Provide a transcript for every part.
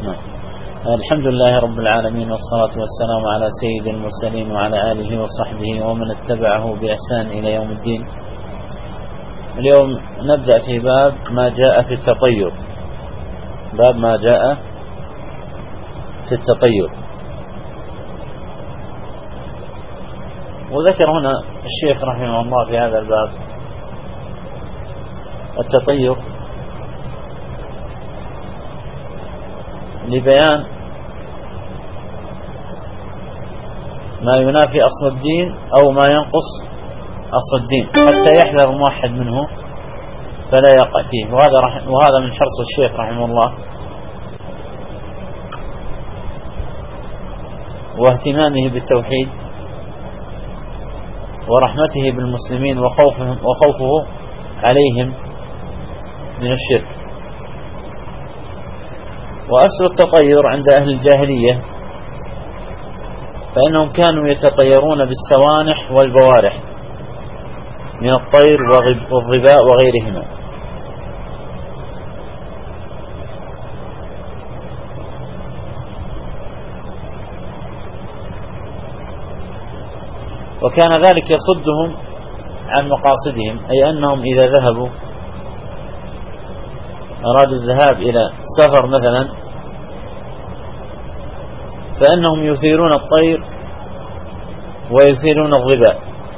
نعم. الحمد لله رب العالمين، والصلاة والسلام على سيد المرسلين وعلى آله وصحبه ومن اتبعه بإحسان إلى يوم الدين. اليوم نبدأ في باب ما جاء في التطير. باب ما جاء في التطير. وذكر هنا الشيخ رحمه الله في هذا الباب التطير لبيان ما ينافي أصل الدين أو ما ينقص أصل الدين حتى يحذر الموحد منه فلا يقع فيه. وهذا من حرص الشيخ رحمه الله واهتمامه بالتوحيد ورحمته بالمسلمين وخوفه عليهم من الشرك. وأصل التطير عند أهل الجاهلية فإنهم كانوا يتطيرون بالسوانح والبوارح من الطير والظباء وغيرهما. وكان ذلك يصدهم عن مقاصدهم، أي أنهم إذا ذهبوا أرادوا الذهاب إلى سفر مثلا فإنهم يثيرون الطير ويثيرون الظباء،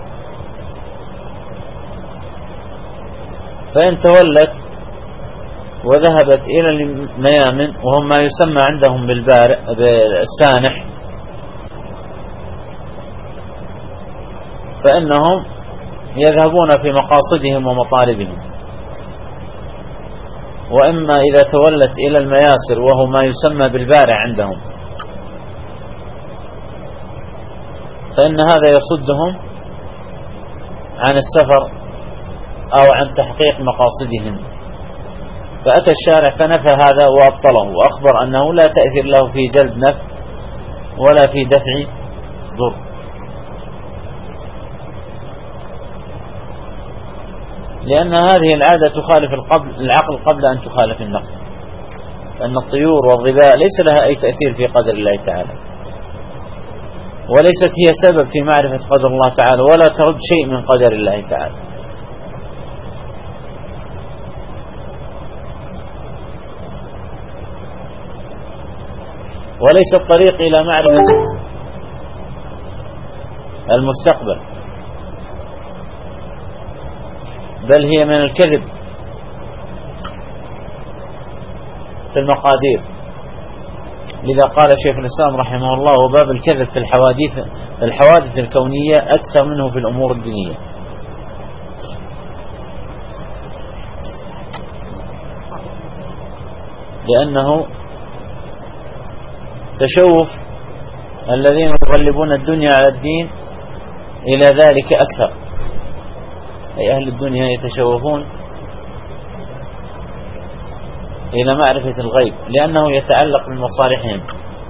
فإن تولت وذهبت إلى الميامن وهم ما يسمى عندهم بالسانح فإنهم يذهبون في مقاصدهم ومطالبهم. وإما إذا تولت إلى المياسر وهو ما يسمى بالبارع عندهم فإن هذا يصدهم عن السفر أو عن تحقيق مقاصدهم. فأتى الشارع فنفى هذا وأبطله وأخبر أنه لا تأثير له في جلب نفع ولا في دفع ضر، لأن هذه العادة تخالف العقل قبل أن تخالف النقل، فإن الطيور والظباء ليس لها أي تأثير في قدر الله تعالى، وليست هي سبب في معرفة قدر الله تعالى ولا ترد شيء من قدر الله تعالى. وليس الطريق إلى معرفة المستقبل، بل هي من الكذب في المقادير. لذا قال شيخ الإسلام رحمه الله: وباب الكذب في الحوادث الكونية أكثر منه في الأمور الدينية. لأنه تشوف الذين يغلبون الدنيا على الدين إلى ذلك أكثر، أي أهل الدنيا يتشوفون إلى معرفة الغيب لأنه يتعلق بمصالحهم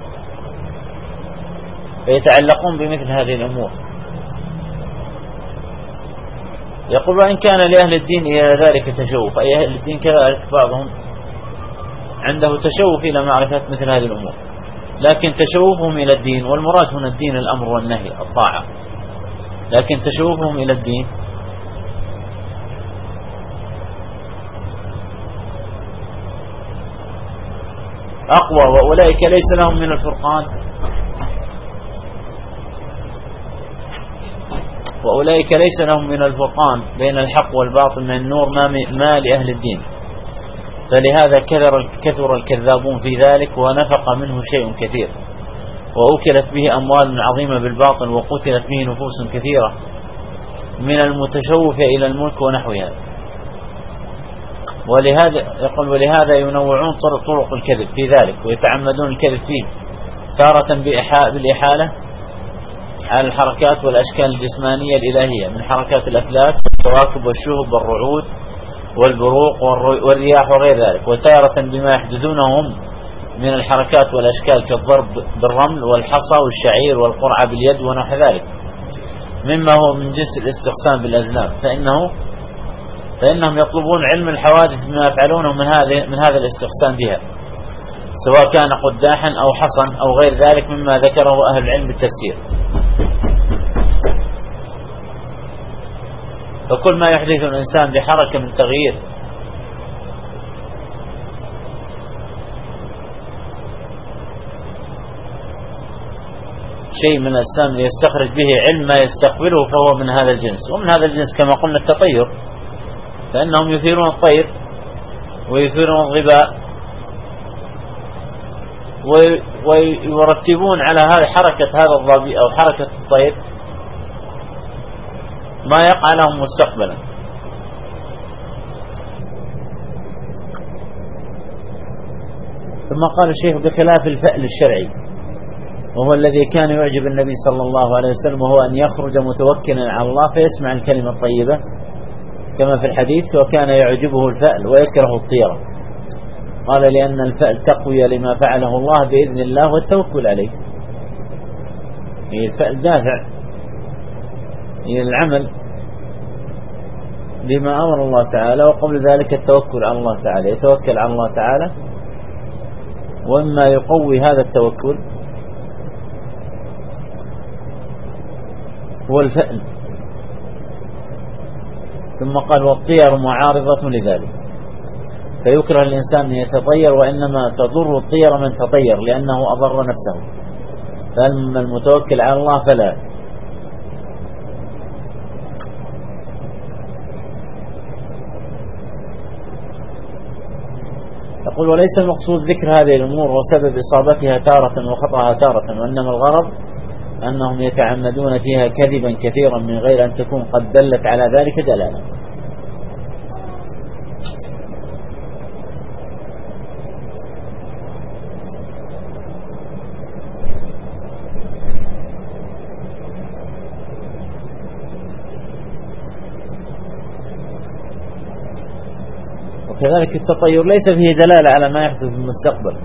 فيتعلقون بمثل هذه الأمور. يقول: وإن كان لأهل الدين إلى ذلك تشوف، أي أهل الدين كذلك بعضهم عنده تشوف إلى معرفة مثل هذه الأمور، لكن تشوفهم إلى الدين، والمراد هنا الدين الأمر والنهي الطاعة، لكن تشوفهم إلى الدين أقوى. وأولئك ليس لهم من الفرقان بين الحق والباطل من النور ما لأهل الدين، فلهذا كثر الكذابون في ذلك ونفق منه شيء كثير، وأكلت به أموال عظيمة بالباطل، وقتلت به نفوس كثيرة من المتشوف إلى الملك ونحوها. ولهذا ينوعون طرق الكذب في ذلك ويتعمدون الكذب فيه، تارة بالإحالة على الحركات والأشكال الجسمانية الإلهية من حركات الأفلاك والكواكب والشهب والرعود والبروق والرياح وغير ذلك، وتارة بما يحدثونهم من الحركات والأشكال كالضرب بالرمل والحصى والشعير والقرعة باليد ونحو ذلك مما هو من جنس الاستقسام بالأزلام، فإنهم يطلبون علم الحوادث بما يفعلونه من هذا الاستقسام بها، سواء كان قداحا أو حصن أو غير ذلك مما ذكره أهل العلم بالتفسير. فكل ما يحدث الإنسان بحركة من تغيير شيء من الأجسام ليستخرج به علم ما يستقبله فهو من هذا الجنس. ومن هذا الجنس كما قلنا التطير، فإنهم يثيرون الطير ويثيرون الظباء ويرتبون على هذه حركة هذا الظبي أو حركة الطير ما يقع لهم مستقبلا. ثم قال الشيخ بخلاف الفأل الشرعي، وهو الذي كان يعجب النبي صلى الله عليه وسلم، وهو أن يخرج متوكلا على الله فيسمع الكلمة الطيبة كما في الحديث، وكان يعجبه الفأل ويكره الطيرة. قال لأن الفأل تقوية لما فعله الله بإذن الله والتوكل عليه. الفأل دافع إلى العمل بما أمر الله تعالى، وقبل ذلك التوكل على الله تعالى، يتوكل على الله تعالى. ومما يقوي هذا التوكل هو الفأل. ثم قال والطير معارضة لذلك، فيكره الإنسان أن يتطير، وإنما تضر الطير من تطير لأنه أضر نفسه، فأما المتوكل على الله فلا. يقول وليس المقصود ذكر هذه الأمور وسبب إصابتها تارة وخطأها تارة، وإنما الغرض أنهم يتعمدون فيها كذبا كثيرا من غير أن تكون قد دلت على ذلك دلالة. وكذلك التطير ليس فيه دلالة على ما يحدث في المستقبل،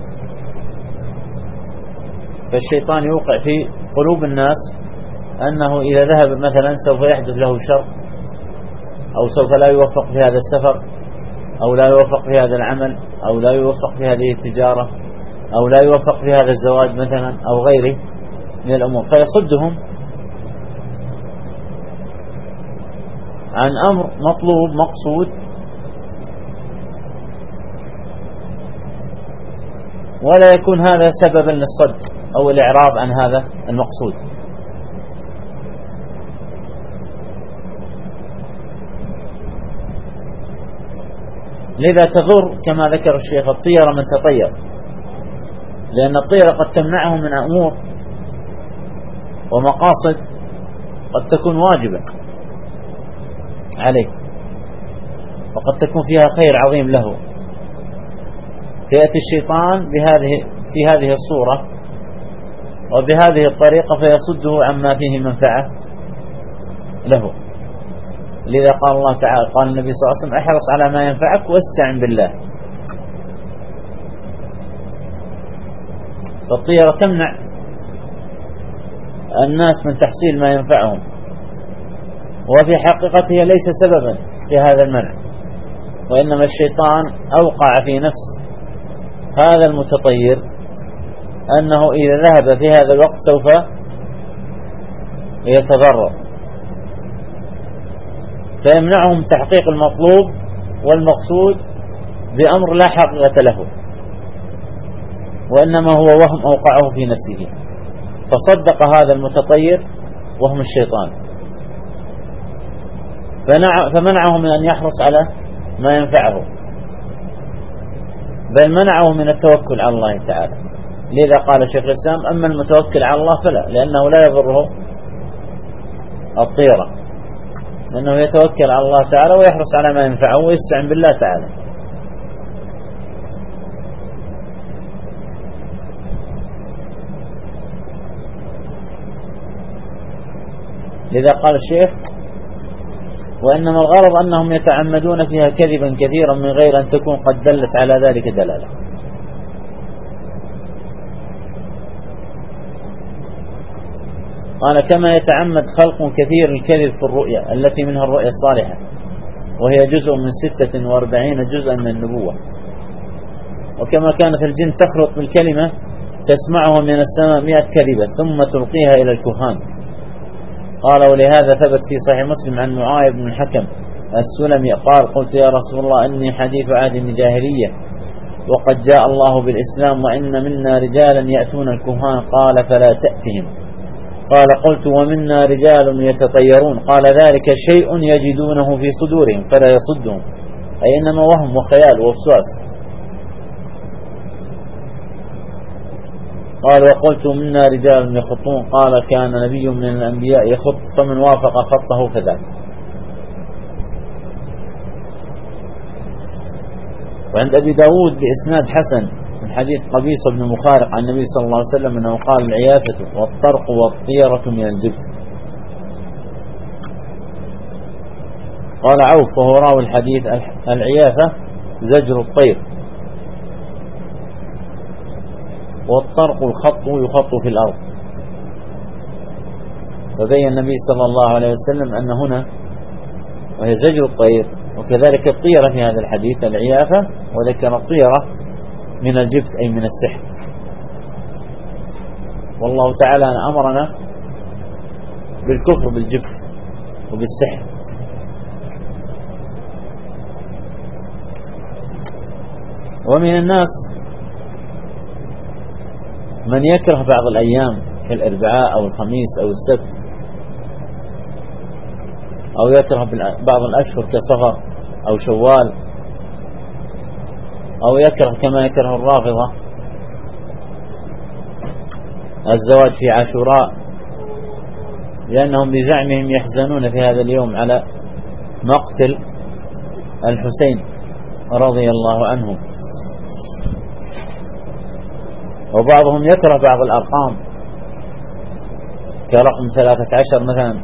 فالشيطان يوقع في قلوب الناس أنه إذا ذهب مثلا سوف يحدث له شر، أو سوف لا يوفق في هذا السفر، أو لا يوفق في هذا العمل، أو لا يوفق في هذه التجارة، أو لا يوفق في هذا الزواج مثلا أو غيره من الأمور، فيصدهم عن أمر مطلوب مقصود، ولا يكون هذا سببا للصد أو الإعراض عن هذا المقصود. لذا تضر كما ذكر الشيخ الطير من تطير، لأن الطير قد تمنعه من أمور ومقاصد قد تكون واجبة عليه، وقد تكون فيها خير عظيم له، فيأتي الشيطان في هذه الصورة وبهذه الطريقة فيصده عما فيه منفعة له. لذا قال الله تعالى، قال النبي صلى الله عليه وسلم احرص على ما ينفعك واستعن بالله. فالطيرة تمنع الناس من تحصيل ما ينفعهم، وفي حقيقته ليس سببا في هذا المنع، وإنما الشيطان أوقع في نفس هذا المتطير أنه إذا ذهب في هذا الوقت سوف يتضرر، فيمنعهم تحقيق المطلوب والمقصود بأمر لا حقيقة له، وإنما هو وهم أوقعه في نفسه، فصدق هذا المتطير وهم الشيطان، فمنعه من أن يحرص على ما ينفعه، بل منعه من التوكل على الله تعالى. لذا قال شيخ الإسلام أما المتوكل على الله فلا، لأنه لا يضره الطيرة، لأنه يتوكل على الله تعالى ويحرص على ما ينفعه ويستعن بالله تعالى. لذا قال الشيخ وإنما الغرض أنهم يتعمدون فيها كذبا كثيرا من غير أن تكون قد دلت على ذلك دلالة. قال كما يتعمد خلق كثير الكذب في الرؤيا التي منها الرؤيا الصالحة، وهي جزء من 46 جزءا من النبوة، وكما كانت الجن تخلط بالكلمة تسمعها من السماء 100 كلمة ثم تلقيها إلى الكهان. قال ولهذا ثبت في صحيح مسلم عن معاذ بن الحكم السلمي قال قلت يا رسول الله إني حديث عهد جاهلية وقد جاء الله بالإسلام وإن منا رجالا يأتون الكهان قال فلا تأتهم. قال قلت ومنا رجال يتطيرون قال ذلك شيء يجدونه في صدورهم فلا يصدهم، أي إنما وهم وخيال ووسواس. قال وقلت منا رجال يخطون قال كان نبي من الأنبياء يخط فمن وافق خطه فذاك. وعند أبي داود بإسناد حسن من حديث قبيصة بن مخارق عن النبي صلى الله عليه وسلم أنه قال العيافة والطرق والطيرة من الجبت. قال عوف وهو راوي الحديث العيافة زجر الطير، والطرق الخط يخط في الأرض. فبين النبي صلى الله عليه وسلم أن هنا وهي زجر الطير وكذلك الطيرة في هذا الحديث العيافة، وذكر الطيرة من الجبت أي من السحر. والله تعالى أمرنا بالكفر بالجبت وبالسحر. ومن الناس من يكره بعض الأيام كالأربعاء أو الخميس أو السبت، أو يكره بعض الأشهر كصفر أو شوال، أو يكره كما يكره الرافضة الزواج في عاشوراء، لأنهم بزعمهم يحزنون في هذا اليوم على مقتل الحسين رضي الله عنه. وبعضهم يكره بعض الأرقام كرقم 13 مثلا،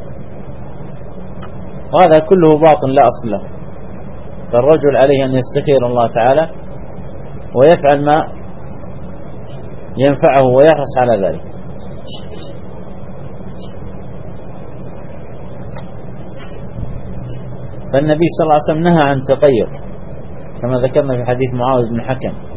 وهذا كله باطل لا أصل له. فالرجل عليه أن يستخير الله تعالى ويفعل ما ينفعه ويحرص على ذلك. فالنبي صلى الله عليه وسلم نهى عن التطير كما ذكرنا في حديث معاذ بن الحكم.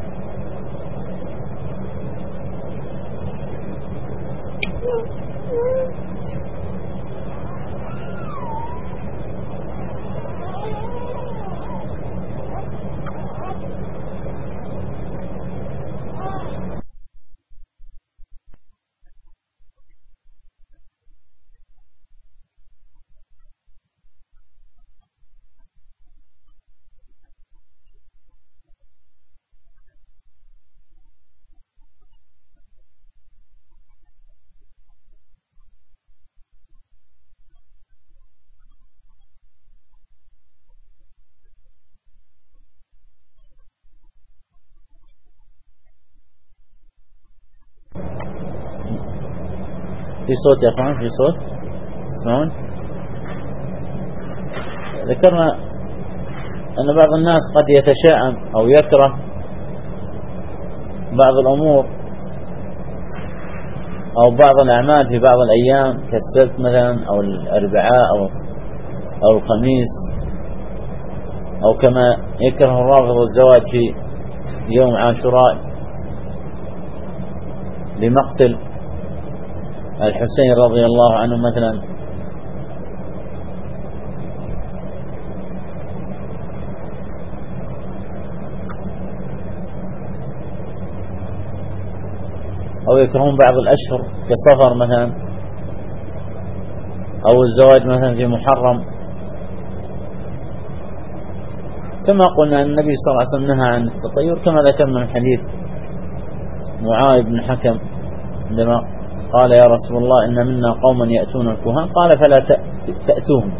في صوت يا أخوان، في صوت تسمعون؟ ذكرنا أن بعض الناس قد يتشائم أو يكره بعض الأمور أو بعض الأعمال في بعض الأيام كالسبت مثلا أو الأربعاء أو الخميس، أو كما يكره الرافض الزواج في يوم عاشوراء لمقتل الحسين رضي الله عنه مثلا. أو يكرهون بعض الأشهر كصفر مثلا، أو الزواج مثلا في محرم. كما قلنا أن النبي صلى الله عليه وسلم نهى عن التطير كما ذكرنا من حديث معاذ بن حكم عندما قال يا رسول الله إن منا قوما يأتون الكهان قال فلا تأتوهم.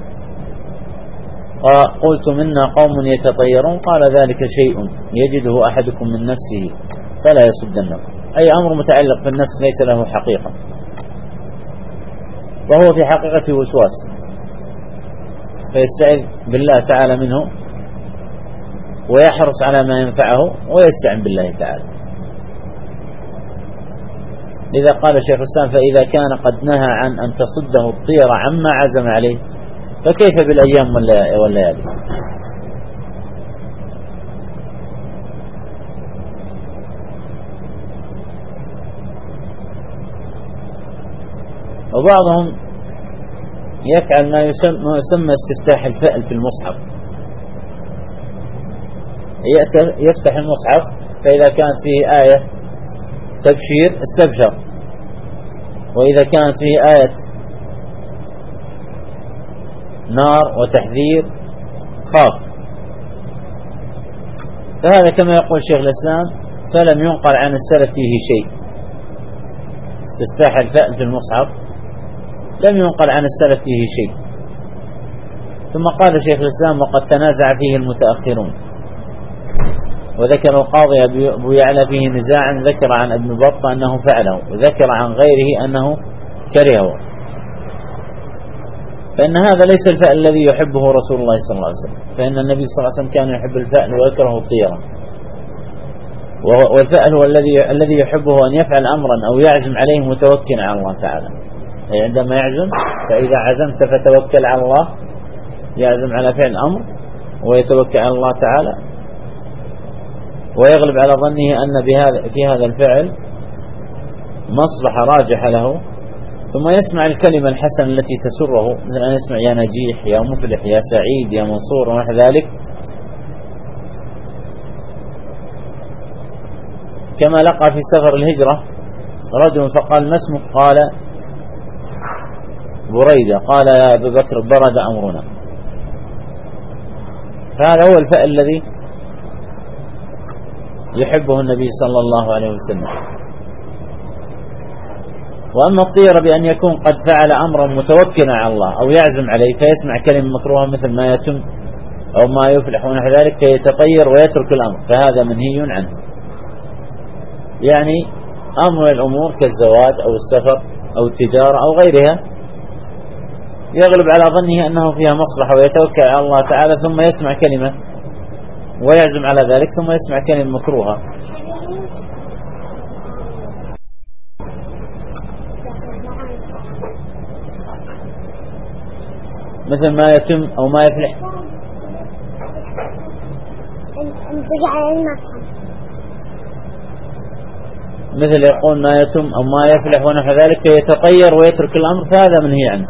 قلت منا قوم يتطيرون قال ذلك شيء يجده أحدكم من نفسه فلا يصدنه، أي أمر متعلق بالنفس ليس له حقيقة، وهو في حقيقة وسواس، فيستعذ بالله تعالى منه ويحرص على ما ينفعه ويستعن بالله تعالى. لذا قال شيخ الإسلام فإذا كان قد نهى عن أن تصده الطير عما عزم عليه فكيف بالأيام والليالي. وبعضهم يفعل ما يسمى استفتاح الفعل في المصحف، يفتح المصحف فإذا كانت فيه آية تبشير استبشر، وإذا كانت فيه آية نار وتحذير خاف. فهذا كما يقول شيخ الإسلام فلم ينقل عن السلف فيه شيء. استفتاح الفعل في المصحف لم ينقل عن السلف فيه شيء. ثم قال شيخ الإسلام وقد تنازع فيه المتأخرون، وذكر القاضي أبو يعلى فيه نزاعا، ذكر عن ابن بطة أنه فعله، وذكر عن غيره أنه كرهه، فإن هذا ليس الفعل الذي يحبه رسول الله صلى الله عليه وسلم، فإن النبي صلى الله عليه وسلم كان يحب الفعل ويكره الطيرة، والفعل هو الذي يحبه أن يفعل أمرا أو يعزم عليه متوكلا على الله تعالى. أي عندما يعزم فإذا عزمت فتوكل على الله، يعزم على فعل أمر ويتوكل على الله تعالى، ويغلب على ظنه أن في هذا الفعل مصلحة راجحة له، ثم يسمع الكلمة الحسنة التي تسره، مثل أن يسمع يا نجيح يا مفلح يا سعيد يا منصور ونحو ذلك. كما لقى في سفر الهجرة رجل فقال ما اسمك؟ قال بريدة. قال يا أبي بكر برد أمرنا. فهذا هو الفعل الذي يحبه النبي صلى الله عليه وسلم. وأما الطيرة بأن يكون قد فعل أمرا متوكلا على الله أو يعزم عليه فيسمع كلمة مكروهة مثل ما يتم أو ما يفلح ونحو ذلك فيتطير ويترك الأمر، فهذا منهي عنه. يعني أمر الأمور كالزواج أو السفر أو التجارة أو غيرها يغلب على ظنه أنه فيها مصلحة ويتوكل على الله تعالى، ثم يسمع كلمة ويعزم على ذلك، ثم يسمع كلمة مكروهة. مثل ما يتم أو ما يفلح، مثل يقول ما يتم أو ما يفلح ونحو ذلك فيتطير ويترك الأمر، فهذا منهي عنه.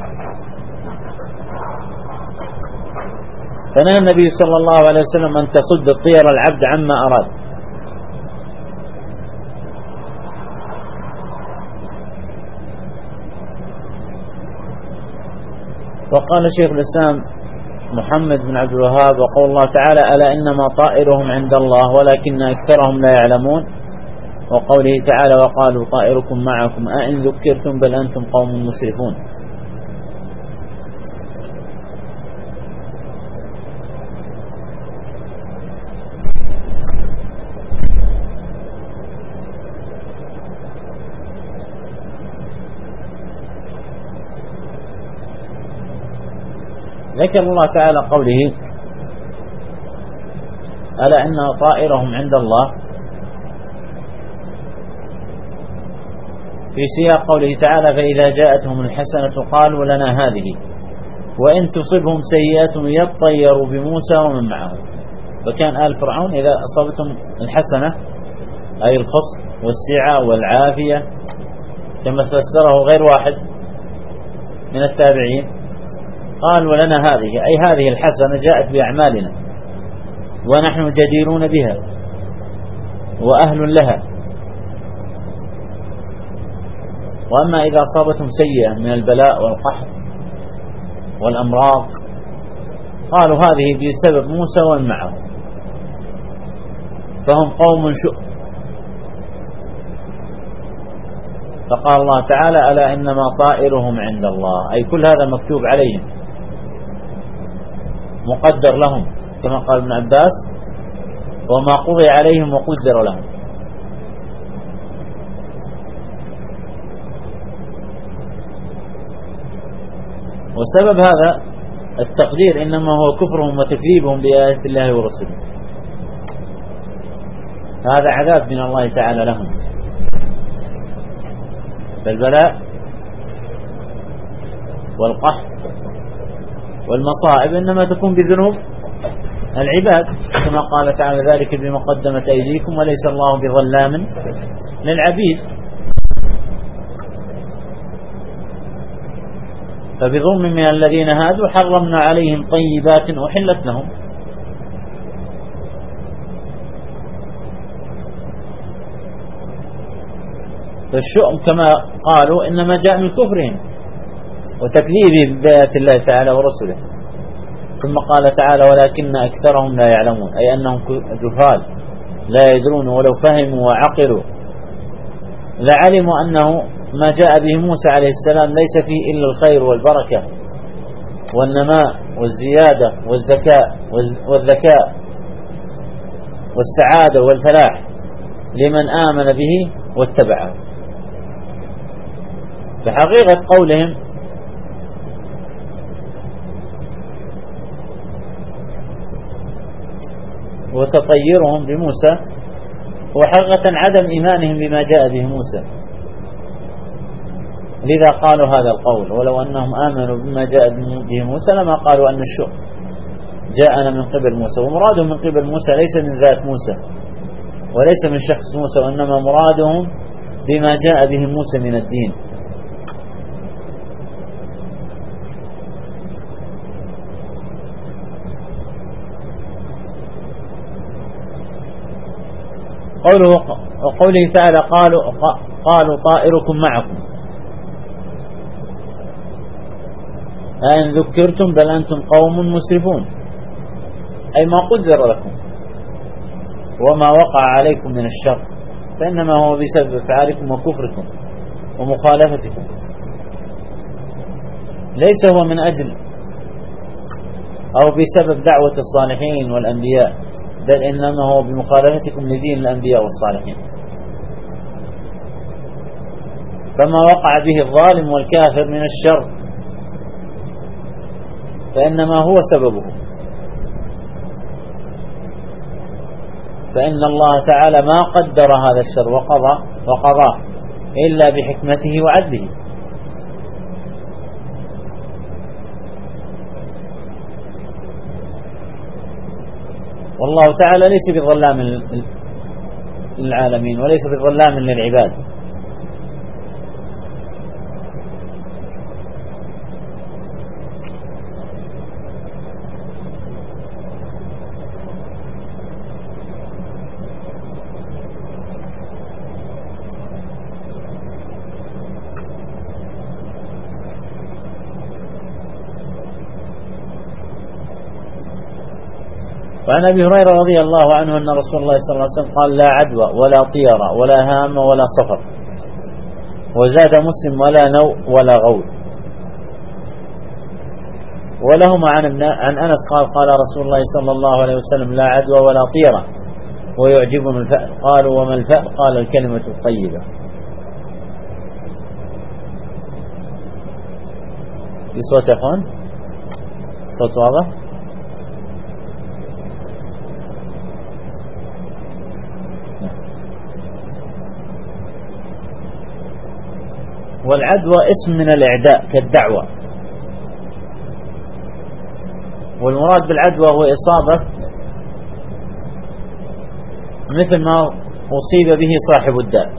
فنهى النبي صلى الله عليه وسلم أن تصد الطير العبد عما أراد. وقال شيخ الإسلام محمد بن عبد الوهاب وقول الله تعالى ألا إنما طائرهم عند الله ولكن أكثرهم لا يعلمون، وقوله تعالى وقالوا طائركم معكم أئن ذكرتم بل أنتم قوم مسرفون. ذكر الله تعالى قوله ألا إن طائرهم عند الله في سياق قوله تعالى فإذا جاءتهم الحسنة قالوا لنا هذه وإن تصبهم سيئات يطيروا بموسى ومن معه. فكان آل فرعون إذا أصابتهم الحسنة أي الخص والسعة والعافية كما فسره غير واحد من التابعين قالوا لنا هذه أي هذه الحسنة جاءت بأعمالنا ونحن جديرون بها وأهل لها. وأما إذا أصابتهم سيئة من البلاء والقحط والأمراض قالوا هذه بسبب موسى ومن معه، فهم قوم شؤم. فقال الله تعالى ألا إنما طائرهم عند الله أي كل هذا مكتوب عليهم مقدر لهم، كما قال ابن عباس وما قضي عليهم وقدر لهم. وسبب هذا التقدير إنما هو كفرهم وتكذيبهم بآيات الله ورسوله، هذا عذاب من الله تعالى لهم. فالبلاء والقحط والمصائب إنما تكون بذنوب العباد، كما قال تعالى ذلك بما قدمت أيديكم وليس الله بظلام للعبيد. فبظلم من الذين هادوا حرمنا عليهم طيبات أحلت لهم. فالشؤم كما قالوا إنما جاء من كفرهم وتكذيبهم بآيات الله تعالى ورسله. ثم قال تعالى ولكن أكثرهم لا يعلمون، أي أنهم جهال لا يدرون، ولو فهموا وعقلوا لعلموا أنه ما جاء به موسى عليه السلام ليس فيه إلا الخير والبركة والنماء والزيادة والذكاء والسعادة والفلاح لمن آمن به واتبعه. فحقيقة قولهم وتطيرهم بموسى وحقيقة عدم إيمانهم بما جاء به موسى، لذا قالوا هذا القول. ولو أنهم آمنوا بما جاء به موسى لما قالوا أن الشؤم جاءنا من قبل موسى. ومرادهم من قبل موسى ليس من ذات موسى وليس من شخص موسى، وإنما مرادهم بما جاء به موسى من الدين. وقوله تعالى قالوا طائركم معكم، أئن ذكرتم بل أنتم قوم مسرفون، أي ما قدر لكم وما وقع عليكم من الشر فإنما هو بسبب أفعالكم وكفركم ومخالفتكم، ليس هو من أجل أو بسبب دعوة الصالحين والأنبياء، بل إنما هو بمخالفتكم لدين الأنبياء والصالحين. فما وقع به الظالم والكافر من الشر فإنما هو سببه، فإن الله تعالى ما قدر هذا الشر وقضاه إلا بحكمته وعدله. والله تعالى ليس بظلام للعالمين وليس بظلام للعباد. وعن أبي هريرة رضي الله عنه أن رسول الله صلى الله عليه وسلم قال لا عدوى ولا طيرة ولا هام ولا صفر، وزاد مسلم ولا نوء ولا غول. ولهما عن أنس قال رسول الله صلى الله عليه وسلم لا عدوى ولا طيرة ويعجبنا الفأل. قالوا وما الفأل؟ قال الكلمة الطيبة. في صوت أخوان؟ صوت واضح؟ والعدوى اسم من الإعداء كالدعوة، والمراد بالعدوى هو إصابة مثل ما أصيب به صاحب الداء.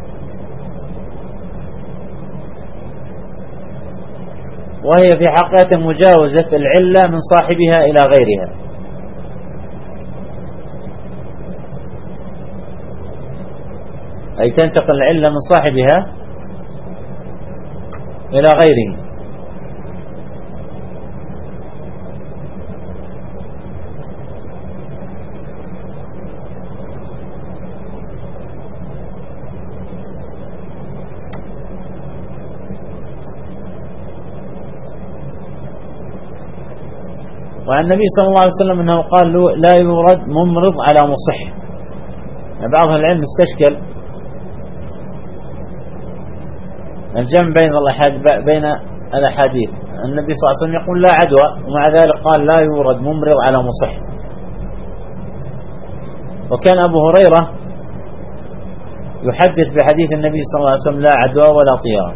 وهي في حقيقة مجاوزة العلة من صاحبها إلى غيرها، أي تنتقل العلة من صاحبها إلى غيره. وعن النبي صلى الله عليه وسلم أنه قال لا يورد ممرض على مصح. يعني بعض العلم استشكل الجمع بين الأحاديث. النبي صلى الله عليه وسلم يقول لا عدوى، ومع ذلك قال لا يورد ممرض على مصح. وكان أبو هريرة يحدث بحديث النبي صلى الله عليه وسلم لا عدوى ولا طيرة.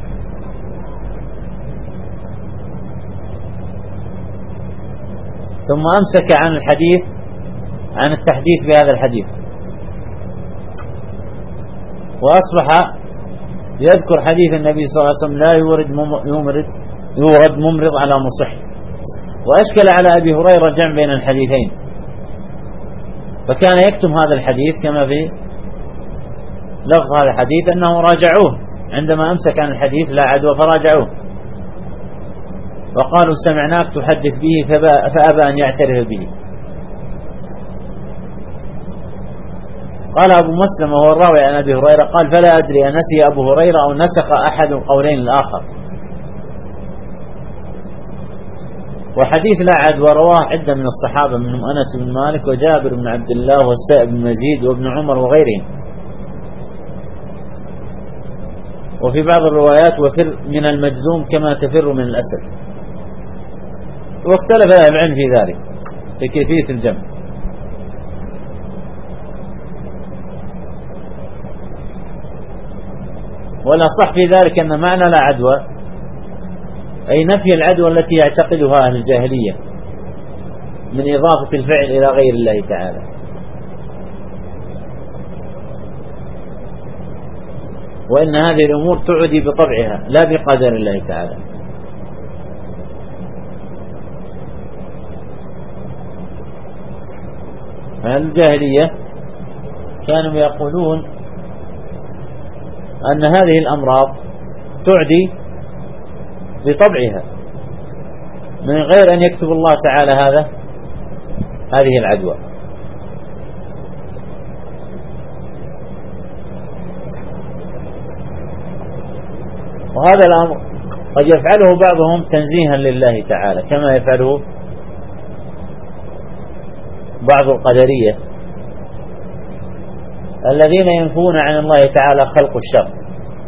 ثم أمسك عن التحديث بهذا الحديث، وأصبح يذكر حديث النبي صلى الله عليه وسلم لا يمرض يورد ممرض على مصح. وأشكل على أبي هريرة جمع بين الحديثين، فكان يكتم هذا الحديث كما في لفظ هذا الحديث أنه راجعوه عندما أمسك عن الحديث لا عدوى فراجعوه وقالوا سمعناك تحدث به فأبى أن يعترف به. قال أبو مسلم وهو الراوي عن أبي هريرة قال فلا أدري أنسي أبو هريرة أو نسخ أحد القولين الآخر. وحديث لا عدوى رواه عدة من الصحابة منهم أنس بن مالك وجابر بن عبد الله والسائب بن مزيد وابن عمر وغيرهم. وفي بعض الروايات وفر من المجذوم كما تفر من الأسد. واختلف أهل العلم في ذلك في كيفية الجمع. والأصح في ذلك أن معنى لا عدوى أي نفي العدوى التي يعتقدها أهل الجاهلية من إضافة الفعل إلى غير الله تعالى. وإن هذه الأمور تعدي بطبعها لا بقدر الله تعالى. أهل الجاهلية كانوا يقولون أن هذه الأمراض تعدي بطبعها من غير أن يكتب الله تعالى هذه العدوى. وهذا الأمر قد يفعله بعضهم تنزيها لله تعالى كما يفعله بعض القدرية الذين ينفون عن الله تعالى خلق الشر.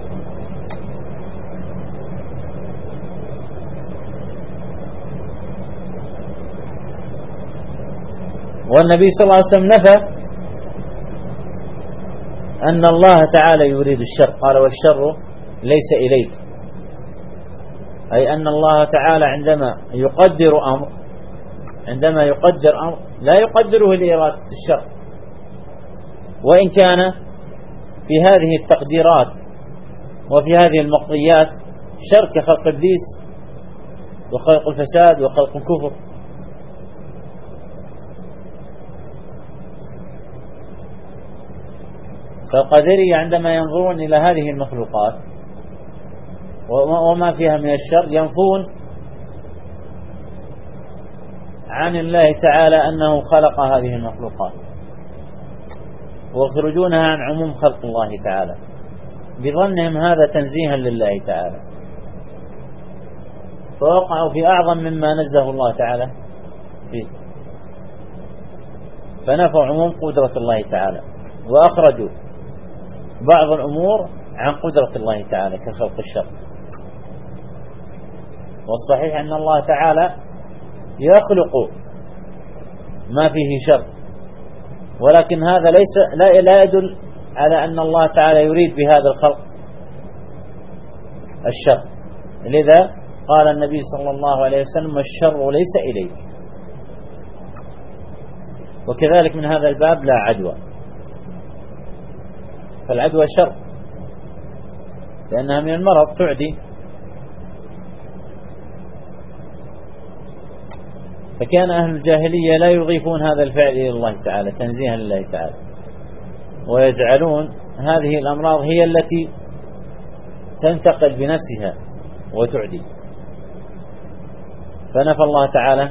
والنبي صلى الله عليه وسلم نفى أن الله تعالى يريد الشر، قال والشر ليس إليك، أي أن الله تعالى عندما يقدر أمر لا يقدره لإرادة الشر، وإن كان في هذه التقديرات وفي هذه المقضيات شر كخلق إبليس وخلق الفساد وخلق الكفر. فالقدرية عندما ينظرون إلى هذه المخلوقات وما فيها من الشر ينفون عن الله تعالى أنه خلق هذه المخلوقات ويخرجونها عن عموم خلق الله تعالى بظنهم هذا تنزيها لله تعالى، فوقعوا في أعظم مما نزه الله تعالى فيه، فنفوا عموم قدرة الله تعالى وأخرجوا بعض الأمور عن قدرة الله تعالى كخلق الشر. والصحيح أن الله تعالى يخلق ما فيه شر، ولكن هذا لا يدل على أن الله تعالى يريد بهذا الخلق الشر. لذا قال النبي صلى الله عليه وسلم الشر ليس إليك. وكذلك من هذا الباب لا عدوى، فالعدوى شر لأنها من المرض تعدي. فكان أهل الجاهلية لا يضيفون هذا الفعل إلى الله تعالى تنزيها لله تعالى، ويجعلون هذه الأمراض هي التي تنتقل بنفسها وتعدي. فنفى الله تعالى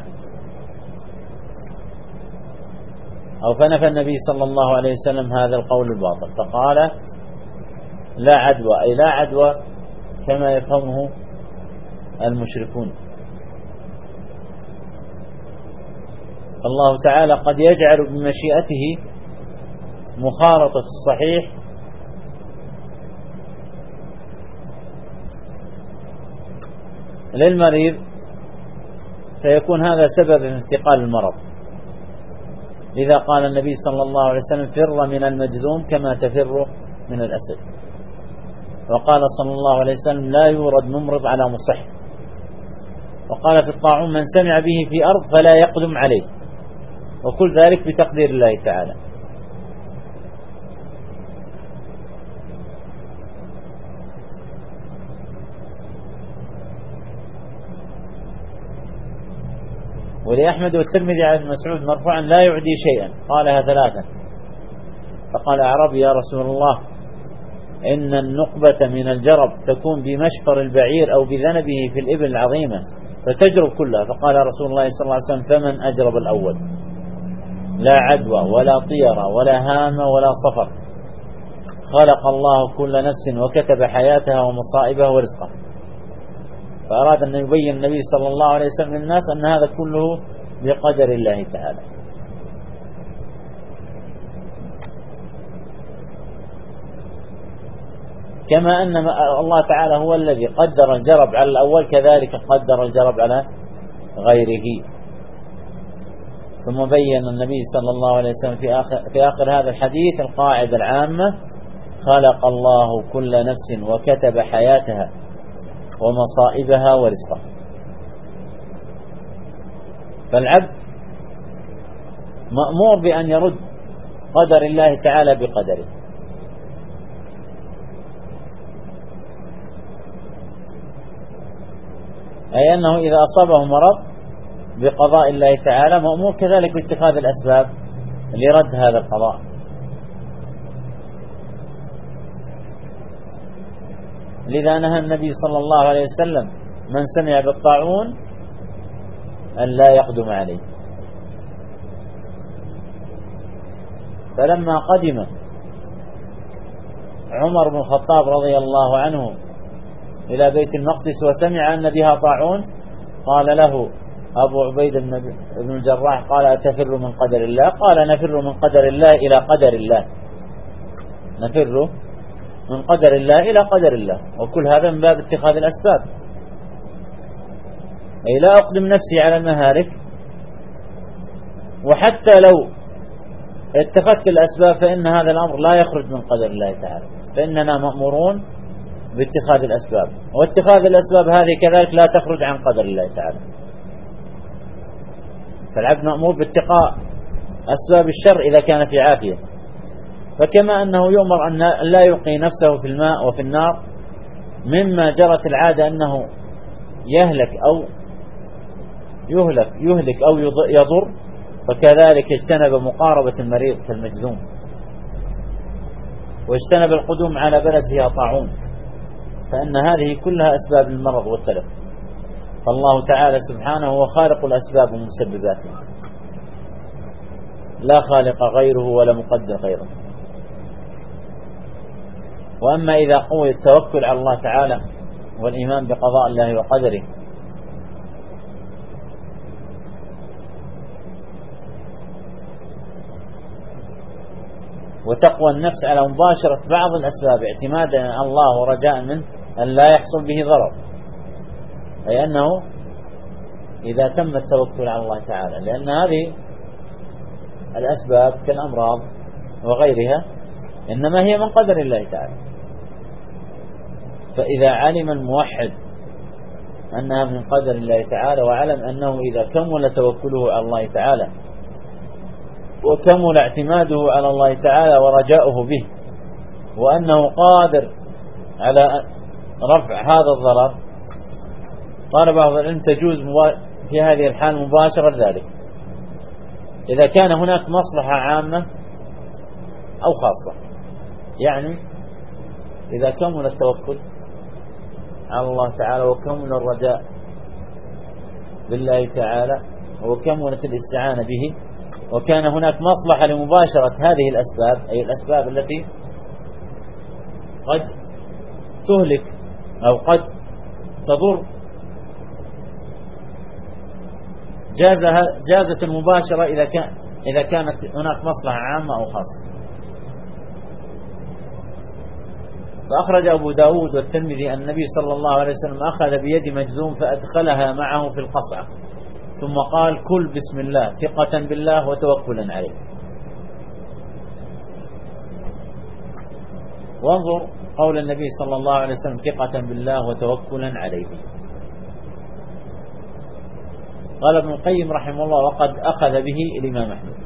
أو فنفى النبي صلى الله عليه وسلم هذا القول الباطل، فقال لا عدوى، أي لا عدوى كما يفهمه المشركون. الله تعالى قد يجعل بمشيئته مخالطة الصحيح للمريض فيكون هذا سبب في انتقال المرض. لذا قال النبي صلى الله عليه وسلم فر من المجذوم كما تفر من الأسد. وقال صلى الله عليه وسلم لا يورد ممرض على مصح. وقال في الطاعون من سمع به في أرض فلا يقدم عليه، وكل ذلك بتقدير الله تعالى. ولأحمد والترمذي عن ابن مسعود مرفوعا لا يعدي شيئا، قالها ثلاثا. فقال أعرابي يا رسول الله إن النقبة من الجرب تكون بمشفر البعير أو بذنبه في الإبل العظيمة فتجرب كلها. فقال رسول الله صلى الله عليه وسلم فمن أجرب الأول؟ لا عدوى ولا طيرة ولا هامة ولا صفر، خلق الله كل نفس وكتب حياتها ومصائبها ورزقها. فأراد أن يبين النبي صلى الله عليه وسلم للناس أن هذا كله بقدر الله تعالى. كما أن الله تعالى هو الذي قدر الجرب على الأول كذلك قدر الجرب على غيره. ثم بين النبي صلى الله عليه وسلم في آخر هذا الحديث القاعدة العامة: خلق الله كل نفس وكتب حياتها ومصائبها ورزقها. فالعبد مأمور بأن يرد قدر الله تعالى بقدره. أي أنه إذا أصابه مرض بقضاء الله تعالى مأمور كذلك باتخاذ الأسباب لرد هذا القضاء. لذا نهى النبي صلى الله عليه وسلم من سمع بالطاعون أن لا يقدم عليه. فلما قدم عمر بن الخطاب رضي الله عنه إلى بيت المقدس وسمع أن بها طاعون قال له أبو عبيدة بن الجراح قال أتفر من قدر الله؟ قال نفر من قدر الله إلى قدر الله، نفر من قدر الله إلى قدر الله. وكل هذا من باب اتخاذ الأسباب، أي لا أقدم نفسي على المهالك، وحتى لو اتخذت الأسباب فإن هذا الأمر لا يخرج من قدر الله تعالى، فإننا مأمورون باتخاذ الأسباب، واتخاذ الأسباب هذه كذلك لا تخرج عن قدر الله تعالى. فالعبد مأمور باتقاء أسباب الشر إذا كان في عافية. فكما أنه يؤمر أن لا يلقي نفسه في الماء وفي النار مما جرت العادة أنه يهلك أو يهلك أو يضر، فكذلك اجتنب مقاربة المريض كالمجذوم، واجتنب القدوم على بلد فيها طاعون، فإن هذه كلها أسباب المرض والتلف. فالله تعالى سبحانه هو خالق الأسباب ومسبباتها، لا خالق غيره ولا مقدر غيره. وأما إذا قوي التوكل على الله تعالى والإيمان بقضاء الله وقدره وتقوى النفس على مباشرة بعض الأسباب اعتمادا على الله ورجاء منه أن لا يحصل به ضرر، أي أنه إذا تم التوكل على الله تعالى، لأن هذه الأسباب كالأمراض وغيرها إنما هي من قدر الله تعالى. فإذا علم الموحد أنها من قدر الله تعالى، وعلم أنه إذا كمل توكله على الله تعالى وكمل اعتماده على الله تعالى ورجاؤه به، وأنه قادر على رفع هذا الضرر، قال بعض العلم تجوز في هذه الحال مباشرة ذلك إذا كان هناك مصلحة عامة أو خاصة. يعني إذا كمل التوكل على الله تعالى وكمل الرجاء بالله تعالى وكملت الاستعانة به، وكان هناك مصلحة لمباشرة هذه الأسباب، أي الأسباب التي قد تهلك أو قد تضر، جازت المباشرة إذا كانت هناك مصلحة عامة أو خاصة. فأخرج أبو داود والترمذي أن النبي صلى الله عليه وسلم أخذ بيد مجذوم فأدخلها معه في القصعة ثم قال كل بسم الله ثقة بالله وتوكلا عليه. وانظر قول النبي صلى الله عليه وسلم ثقة بالله وتوكلا عليه. قال ابن القيم رحمه الله وقد أخذ به الإمام أحمد،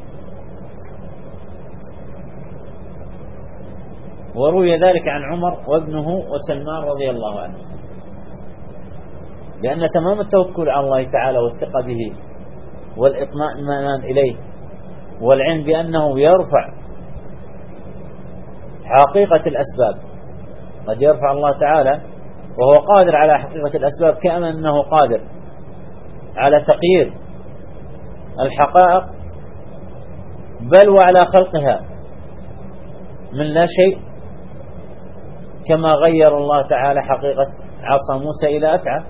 وروي ذلك عن عمر وابنه وسلمان رضي الله عنه، لأن تمام التوكل على الله تعالى والثقة به والإطمئنان إليه والعلم بأنه يرفع حقيقة الأسباب. قد يرفع الله تعالى وهو قادر على حقيقة الأسباب، كما أنه قادر على تغيير الحقائق بل وعلى خلقها من لا شيء، كما غير الله تعالى حقيقة عصا موسى إلى أفعى.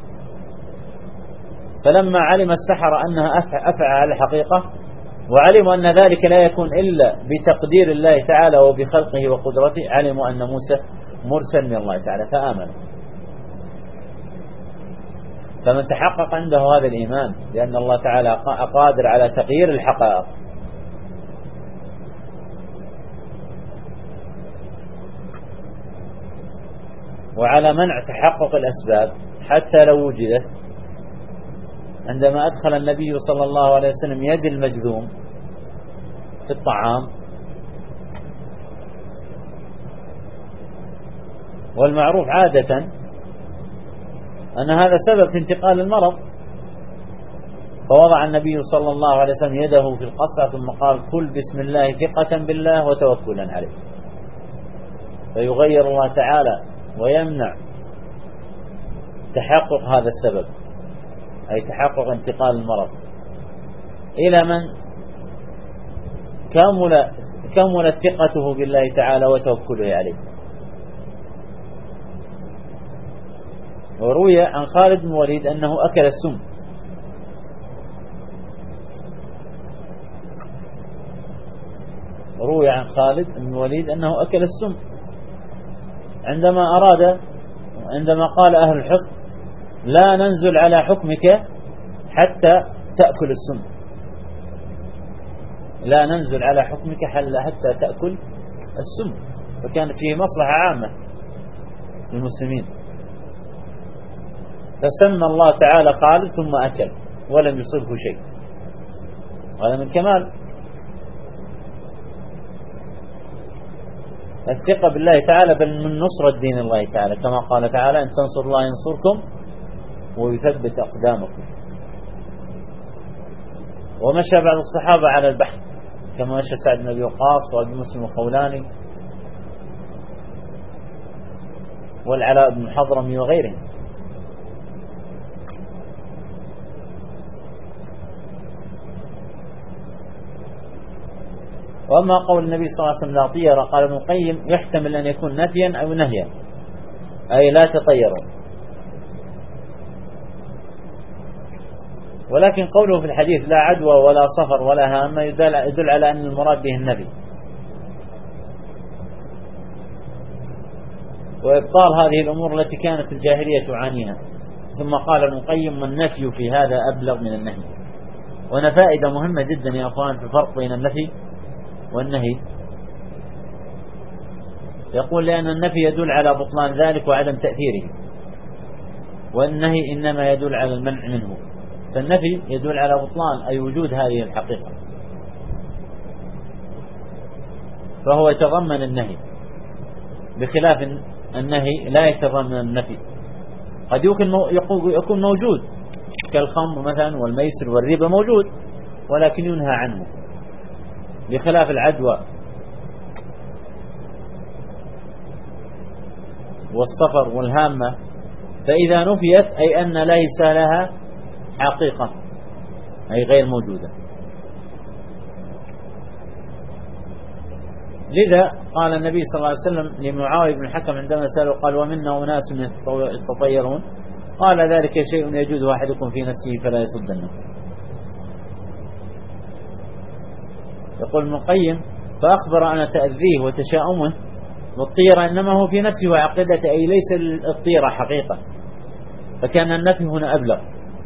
فلما علم السحرة أنها أفعى على الحقيقة، وعلموا أن ذلك لا يكون إلا بتقدير الله تعالى وبخلقه وقدرته، علموا أن موسى مرسل من الله تعالى فآمنوا. فمن تحقق عنده هذا الإيمان لأن الله تعالى قادر على تغيير الحقائق وعلى منع تحقق الأسباب حتى لو وجدت. عندما أدخل النبي صلى الله عليه وسلم يد المجذوم في الطعام، والمعروف عادة أن هذا سبب في انتقال المرض، فوضع النبي صلى الله عليه وسلم يده في القصعة ثم قال: كل بسم الله ثقة بالله وتوكلا عليه. فيغير الله تعالى ويمنع تحقق هذا السبب، أي تحقق انتقال المرض، إلى من كملت ثقته بالله تعالى وتوكله عليه. وروي عن خالد بن الوليد أنه أكل السم، روي عن خالد بن الوليد أنه أكل السم عندما قال أهل الحصن: لا ننزل على حكمك حتى تأكل السم، لا ننزل على حكمك حتى تأكل السم. فكانت فيه مصلحة عامة للمسلمين، فسمى الله تعالى خالد ثم أكل ولم يصبه شيء. هذا من كمال الثقة بالله تعالى، بل من نصرة دين الله تعالى، كما قال تعالى: إن تنصر الله ينصركم ويثبت أقدامكم. ومشى بعض الصحابة على البحر كما مشى سعد بن أبي وقاص وأبي مسلم الخولاني والعلاء بن حضرمي وغيرهم. وأما قول النبي صلى الله عليه وسلم: لا طير، قال ابن القيم: يحتمل أن يكون نفيا أو نهيا، أي لا تطيروا. ولكن قوله في الحديث: لا عدوى ولا صفر ولا هامة، يدل على أن المراد به النفي وإبطال هذه الأمور التي كانت الجاهلية تعانيها. ثم قال ابن القيم: والنفي في هذا أبلغ من النهي. وهنا فائدة مهمة جدا يا أخوان في الفرق بين النفي والنهي. يقول: لأن النفي يدل على بطلان ذلك وعدم تأثيره، والنهي إنما يدل على المنع منه. فالنفي يدل على بطلان، أي وجود هذه الحقيقة، فهو يتضمن النهي، بخلاف النهي لا يتضمن النفي. قد يكون موجود كالخمر مثلا والميسر والربا موجود، ولكن ينهى عنه، بخلاف العدوى والصفر والهامة، فإذا نفيت أي أن ليس لها حقيقة، أي غير موجودة. لذا قال النبي صلى الله عليه وسلم لمعاوية بن الحكم عندما سأله، قال: ومنا أناس يتطيرون، قال: ذلك شيء يجوز أحدكم في نفسه فلا يصدنه. يقول ابن القيم: فأخبر أن تأذيه وتشاؤمه والطيرة إنما هو في نفسه وعقيدته، أي ليس الطيرة حقيقة، فكان النفي هنا أبلغ.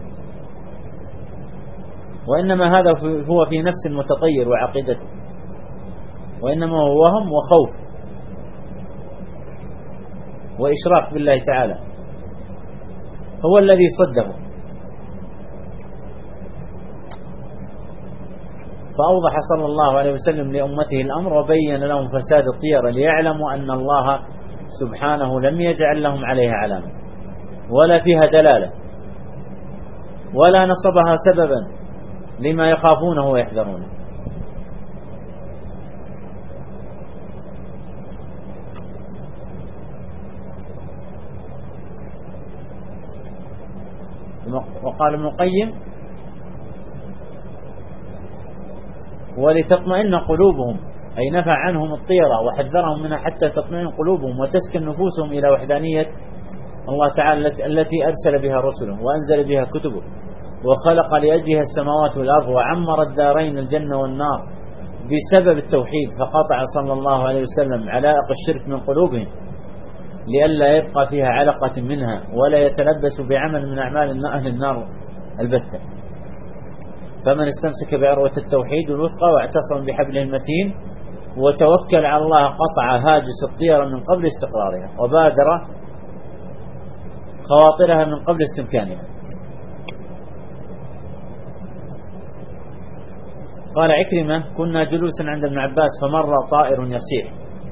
وإنما هذا هو في نفس المتطير وعقيدته، وإنما هو وهم وخوف وإشراك بالله تعالى، هو الذي صده. فأوضح صلى الله عليه وسلم لأمته الأمر وبين لهم فساد الطيرة، ليعلموا أن الله سبحانه لم يجعل لهم عليها علامة ولا فيها دلالة ولا نصبها سببا لما يخافونه ويحذرونه. وقال ابن القيم: ولتطمئن قلوبهم، أي نفى عنهم الطيرة وحذرهم منها حتى تطمئن قلوبهم وتسكن نفوسهم إلى وحدانية الله تعالى التي أرسل بها رسله وأنزل بها كتبه وخلق لأجلها السماوات والأرض وعمر الدارين الجنة والنار بسبب التوحيد، فقطع صلى الله عليه وسلم علائق الشرك من قلوبهم لئلا يبقى فيها علقة منها ولا يتلبس بعمل من أعمال أهل النار البتة. فمن استمسك بعروة التوحيد الوثقى واعتصم بحبله المتين وتوكل على الله قطع هاجس الطيرة من قبل استقرارها وبادر خواطرها من قبل استمكانها. قال عكرمة: كنا جلوسا عند ابن عباس فمر طائر يصيح،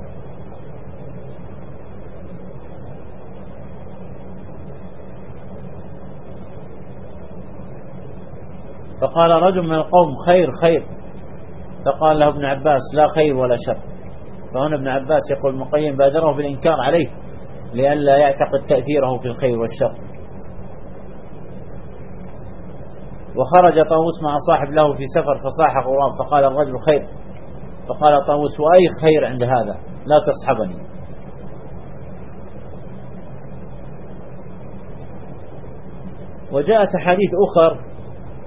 فقال رجل من القوم: خير خير. فقال له ابن عباس: لا خير ولا شر. فهنا ابن عباس يقول ابن القيم: بادره بالإنكار عليه لئلا يعتقد تأثيره في الخير والشر. وخرج طاووس مع صاحب له في سفر فصاح غراب، فقال الرجل: خير. فقال طاووس: وأي خير عند هذا؟ لا تصحبني. وجاءت حديث أخر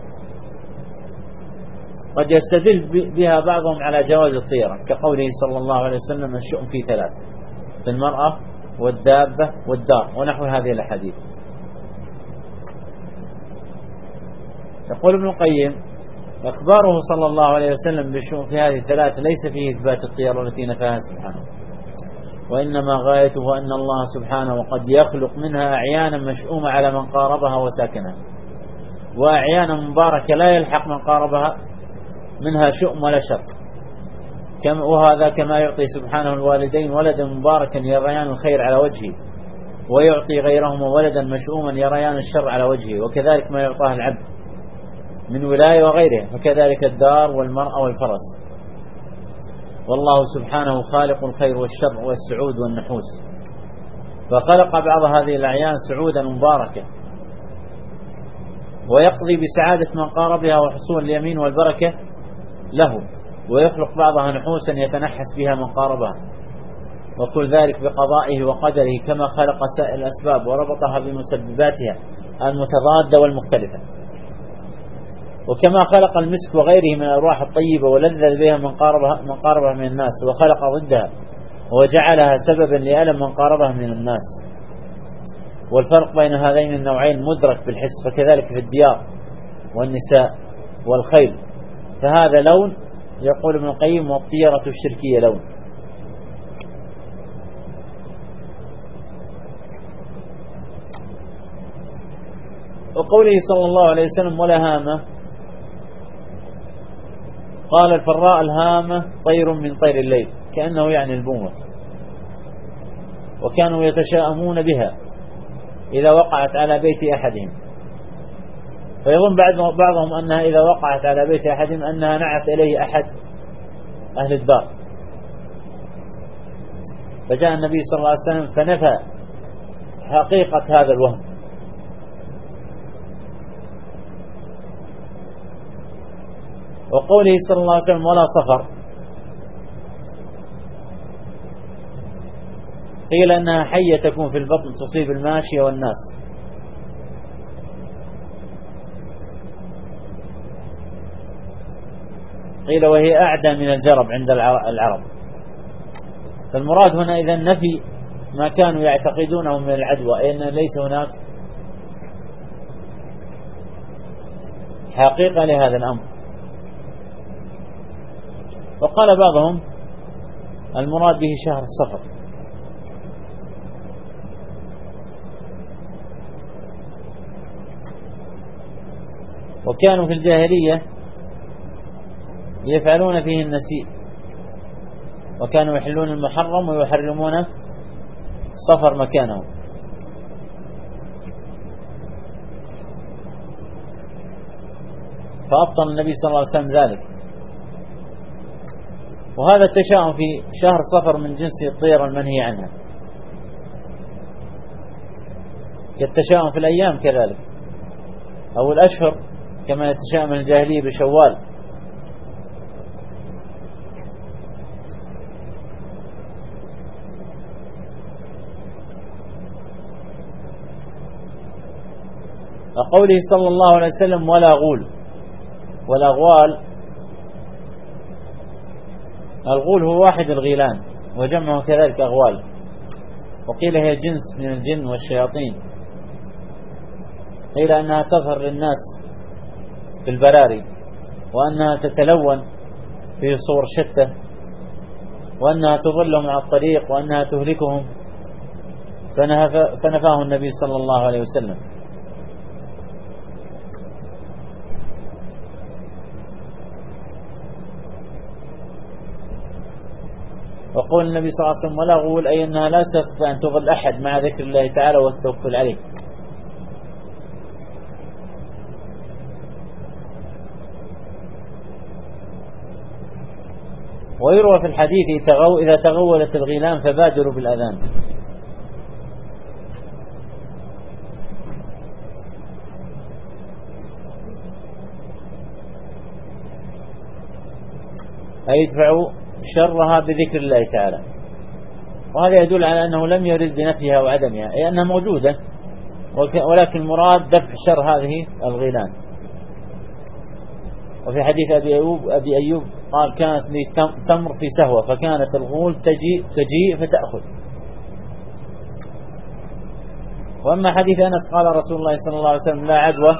قد يستدل بها بعضهم على جواز الطيرة، كقوله صلى الله عليه وسلم: الشؤم في ثلاث: في المرأة والدابة والدار، ونحو هذه الأحاديث. يقول ابن القيم: إخباره صلى الله عليه وسلم بالشؤم في هذه الثلاث ليس فيه إثبات الطيرة التي نفاها سبحانه، وإنما غايته أن الله سبحانه قد يخلق منها أعيانا مشؤومة على من قاربها وساكنها، وأعيانا مباركة لا يلحق من قاربها منها شؤم ولا شر، وهذا كما يعطي سبحانه الوالدين ولدا مباركا يريان الخير على وجهه، ويعطي غيرهما ولدا مشؤوما يريان الشر على وجهه، وكذلك ما يعطاه العبد من ولاية وغيره، فكذلك الدار والمرأة والفرس. والله سبحانه خالق الخير والشر والسعود والنحوس، فخلق بعض هذه الأعيان سعودا مباركة ويقضي بسعادة من قاربها وحصول اليمين والبركة له، ويخلق بعضها نحوسا يتنحس بها من قاربها، وكل ذلك بقضائه وقدره، كما خلق سائر الأسباب وربطها بمسبباتها المتضادة والمختلفة، وكما خلق المسك وغيره من الأرواح الطيبة ولذذ بها من قاربها من الناس، وخلق ضدها وجعلها سببا لألم من قاربها من الناس. والفرق بين هذين النوعين مدرك بالحس، فكذلك في الديار والنساء والخيل، فهذا لون يقول ابن القيم: والطيرة الشركية لون. وقوله صلى الله عليه وسلم: ولا هامة، قال الفراء: الهامة طير من طير الليل، كأنه يعني البومة، وكانوا يتشاءمون بها إذا وقعت على بيت أحدهم، فيظن بعضهم أنها إذا وقعت على بيت أحدهم أنها نعت إليه أحد أهل الدار، فجاء النبي صلى الله عليه وسلم فنفى حقيقة هذا الوهم. وقوله صلى الله عليه وسلم: ولا صفر، قيل أنها حية تكون في البطن تصيب الماشية والناس، قيل وهي أعدى من الجرب عند العرب. فالمراد هنا إذا نفي ما كانوا يعتقدونه من العدوى، أن ليس هناك حقيقة لهذا الأمر. وقال بعضهم: المراد به شهر الصفر، وكانوا في الجاهلية يفعلون فيه النسيء، وكانوا يحلون المحرم ويحرمون صفر مكانه. فأبطل النبي صلى الله عليه وسلم ذلك. وهذا التشاؤم في شهر صفر من جنس الطير المنهي عنها، كالتشاؤم في الأيام كذلك، أو الأشهر كما يتشاءم الجاهلية بشوال. وقوله صلى الله عليه وسلم ولا غول. والأغوال، الغول هو واحد الغيلان وجمعه كذلك أغوال، وقيل هي جنس من الجن والشياطين، قيل أنها تظهر للناس في البراري، وأنها تتلون في صور شتى، وأنها تضلهم على الطريق، وأنها تهلكهم، فنفاه النبي صلى الله عليه وسلم. وقول النبي صلى الله عليه وسلم ولا غول، أي أنها لا تستطيع أن تضل أحد مع ذكر الله تعالى والتوكل عليه. ويروى في الحديث إذا تغولت الغيلان فبادروا بالأذان. أي يدفعوا شرها بذكر الله تعالى. وهذا يدل على أنه لم يرد بنفيها وعدمها، أي أنها موجودة، ولكن مراد دفع شر هذه الغيلان. وفي حديث أبي أيوب قال كانت لي تمر في سهوة فكانت الغول تجيء فتأخذ. وأما حديث أنس قال رسول الله صلى الله عليه وسلم لا عدوى،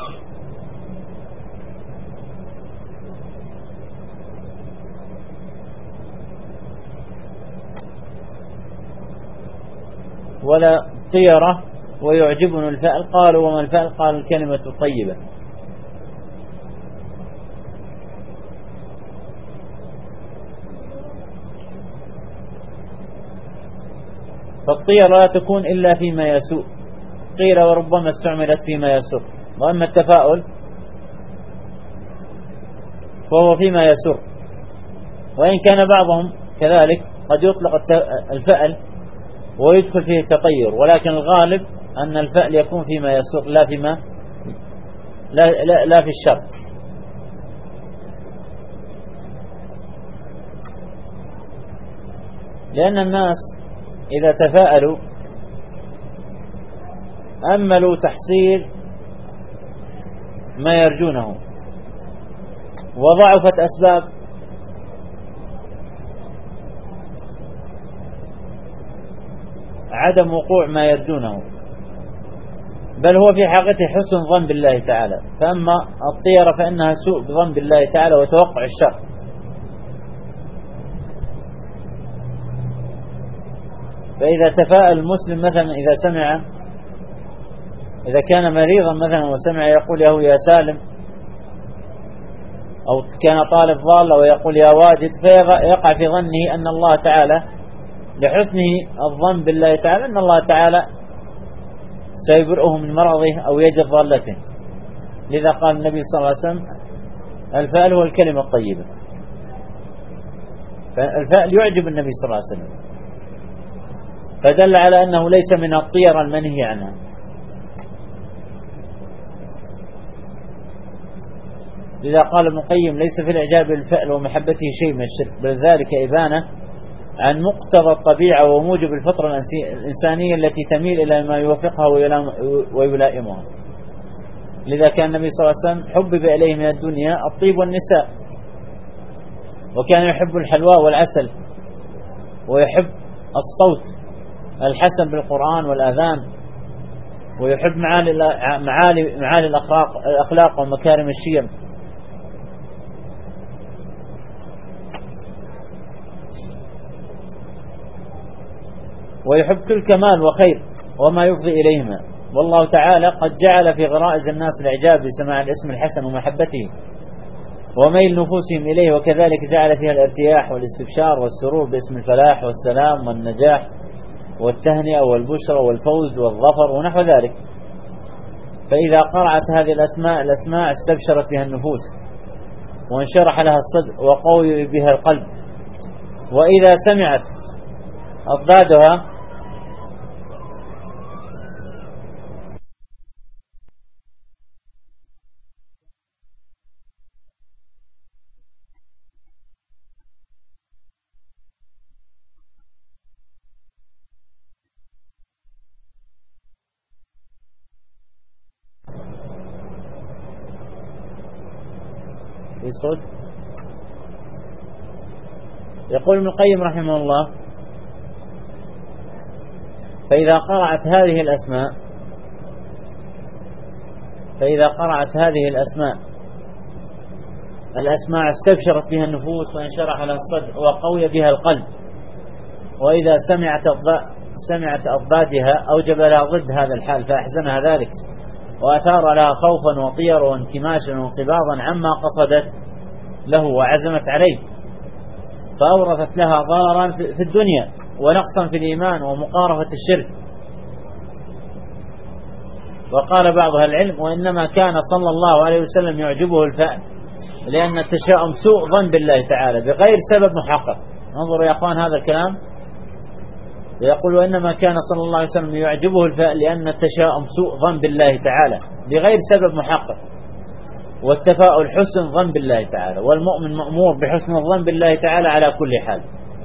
ولا طيرة ويعجبنا الفأل، قالوا وما الفأل؟ قال الكلمة الطيبة. فالطيرة لا تكون إلا فيما يسوء، قيل وربما استعملت فيما يسر. وأما التفاؤل فهو فيما يسر، وإن كان بعضهم كذلك قد يطلق الفأل ويدخل فيه التطير، ولكن الغالب أن الفأل يكون فيما يسر لا في الشر. لأن الناس إذا تفاءلوا أملوا تحصيل ما يرجونه، وضعفت أسباب عدم وقوع ما يرجونه، بل هو في حقيقته حسن ظن بالله تعالى. فأما الطيرة فإنها سوء بظن بالله تعالى وتوقع الشر. فإذا تفاءل المسلم مثلا إذا كان مريضا مثلا وسمع يقول يا سالم، أو كان طالب ضال ويقول يا واجد، فيقع في ظنه أن الله تعالى لحسنه الظن بالله تعالى أن الله تعالى سيبرئه من مرضه أو يجد ضالته. لذا قال النبي صلى الله عليه وسلم الفأل هو الكلمة الطيبة. فالفأل يعجب النبي صلى الله عليه وسلم، فدل على أنه ليس من الطيرة المنهي عنها. لذا قال ابن القيم ليس في الإعجاب بالفأل ومحبته شيء من الشرك، بل ذلك إبانة عن مقتضى الطبيعة وموجب الفطرة الإنسانية التي تميل إلى ما يوافقها ويلائمها. لذا كان النبي صلى الله عليه وسلم حبب إليه من الدنيا الطيب والنساء، وكان يحب الحلوى والعسل، ويحب الصوت الحسن بالقرآن والأذان، ويحب معالي الأخلاق ومكارم الشيم. ويحب كل كمال وخير وما يفضي إليهما. والله تعالى قد جعل في غرائز الناس الإعجاب بسماع الاسم الحسن ومحبته وميل نفوسهم إليه، وكذلك جعل فيها الارتياح والاستبشار والسرور باسم الفلاح والسلام والنجاح والتهنئة والبشرى والفوز والظفر ونحو ذلك. فإذا قرأت هذه الأسماء استبشرت بها النفوس وانشرح لها الصدر وقوي بها القلب. وإذا سمعت أضدادها في صوت. يقول ابن القيم رحمه الله: فإذا قرأت هذه الأسماء استبشرت بها النفوس وانشرح لها الصدر وقوي بها القلب. وإذا سمعت أضدادها أوجب لها ضد هذا الحال فأحزنها ذلك، وأثار لها خوفا وطيرا وانكماشا وانقباضا عما قصدت له وعزمت عليه، فأورثت لها ضررا في الدنيا ونقصا في الإيمان ومقارفة الشرك. وقال بعض أهل العلم: وإنما كان صلى الله عليه وسلم يعجبه الفأل لأن التشاؤم سوء ظن بالله تعالى بغير سبب محقق. انظروا يا أخوان هذا الكلام، يقول: وإنما كان صلى الله عليه وسلم يعجبه الفأل لأن التشاؤم سوء ظن بالله تعالى بغير سبب محقق، والتفاؤل حسن ظن بالله تعالى، والمؤمن مأمور بحسن الظن بالله تعالى على كل حال.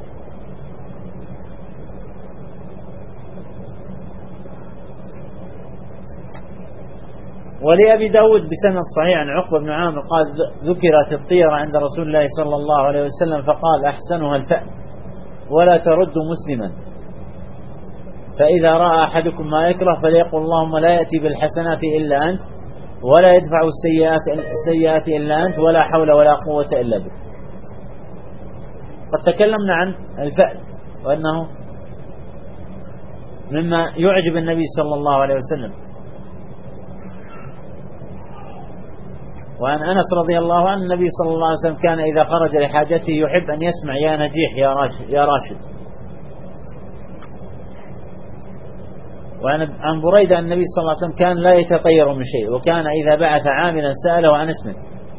ولأبي داود بسند صحيح عن عقبة بن عامر قال: ذكرت الطيرة عند رسول الله صلى الله عليه وسلم فقال: أحسنها الفأل ولا ترد مسلما، فإذا رأى أحدكم ما يكره فليقل: اللهم لا يأتي بالحسنات إلا أنت ولا يدفع السيئات إلا أنت ولا حول ولا قوة إلا بك. قد تكلمنا عن الفأل وأنه مما يعجب النبي صلى الله عليه وسلم. وعن أنس رضي الله عنه النبي صلى الله عليه وسلم كان إذا خرج لحاجته يحب أن يسمع: يا نجيح يا راشد. وعن بريدة النبي صلى الله عليه وسلم كان لا يتطير من شيء، وكان إذا بعث عاملا سأله عن اسمه،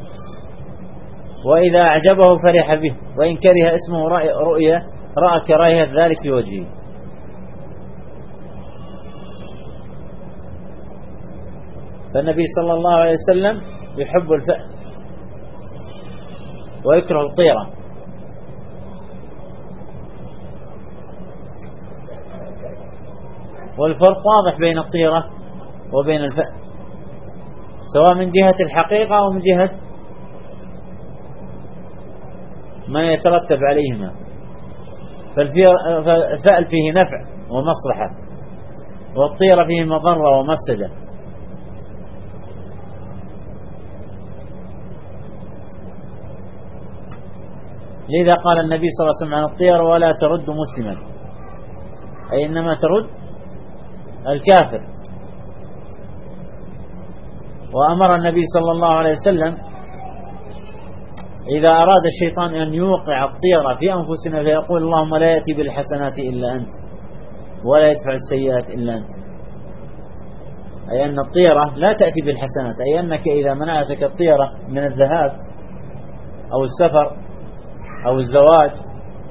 وإذا أعجبه فرح به، وإن كره اسمه رأى كراهية ذلك في وجهه. فالنبي صلى الله عليه وسلم يحب الفأل ويكره الطيرة. والفرق واضح بين الطيرة وبين الفأل، سواء من جهة الحقيقة أو من جهة ما يترتب عليهما. فالفأل فيه نفع ومصلحة، والطيرة فيه مضرة ومفسدة. لذا قال النبي صلى الله عليه وسلم عن الطيرة: ولا ترد مسلما، أي إنما ترد الكافر. وأمر النبي صلى الله عليه وسلم إذا أراد الشيطان أن يوقع الطيرة في أنفسنا فيقول: اللهم لا يأتي بالحسنات إلا أنت ولا يدفع السيئات إلا أنت. أي أن الطيرة لا تأتي بالحسنات، أي أنك إذا منعتك الطيرة من الذهاب أو السفر أو الزواج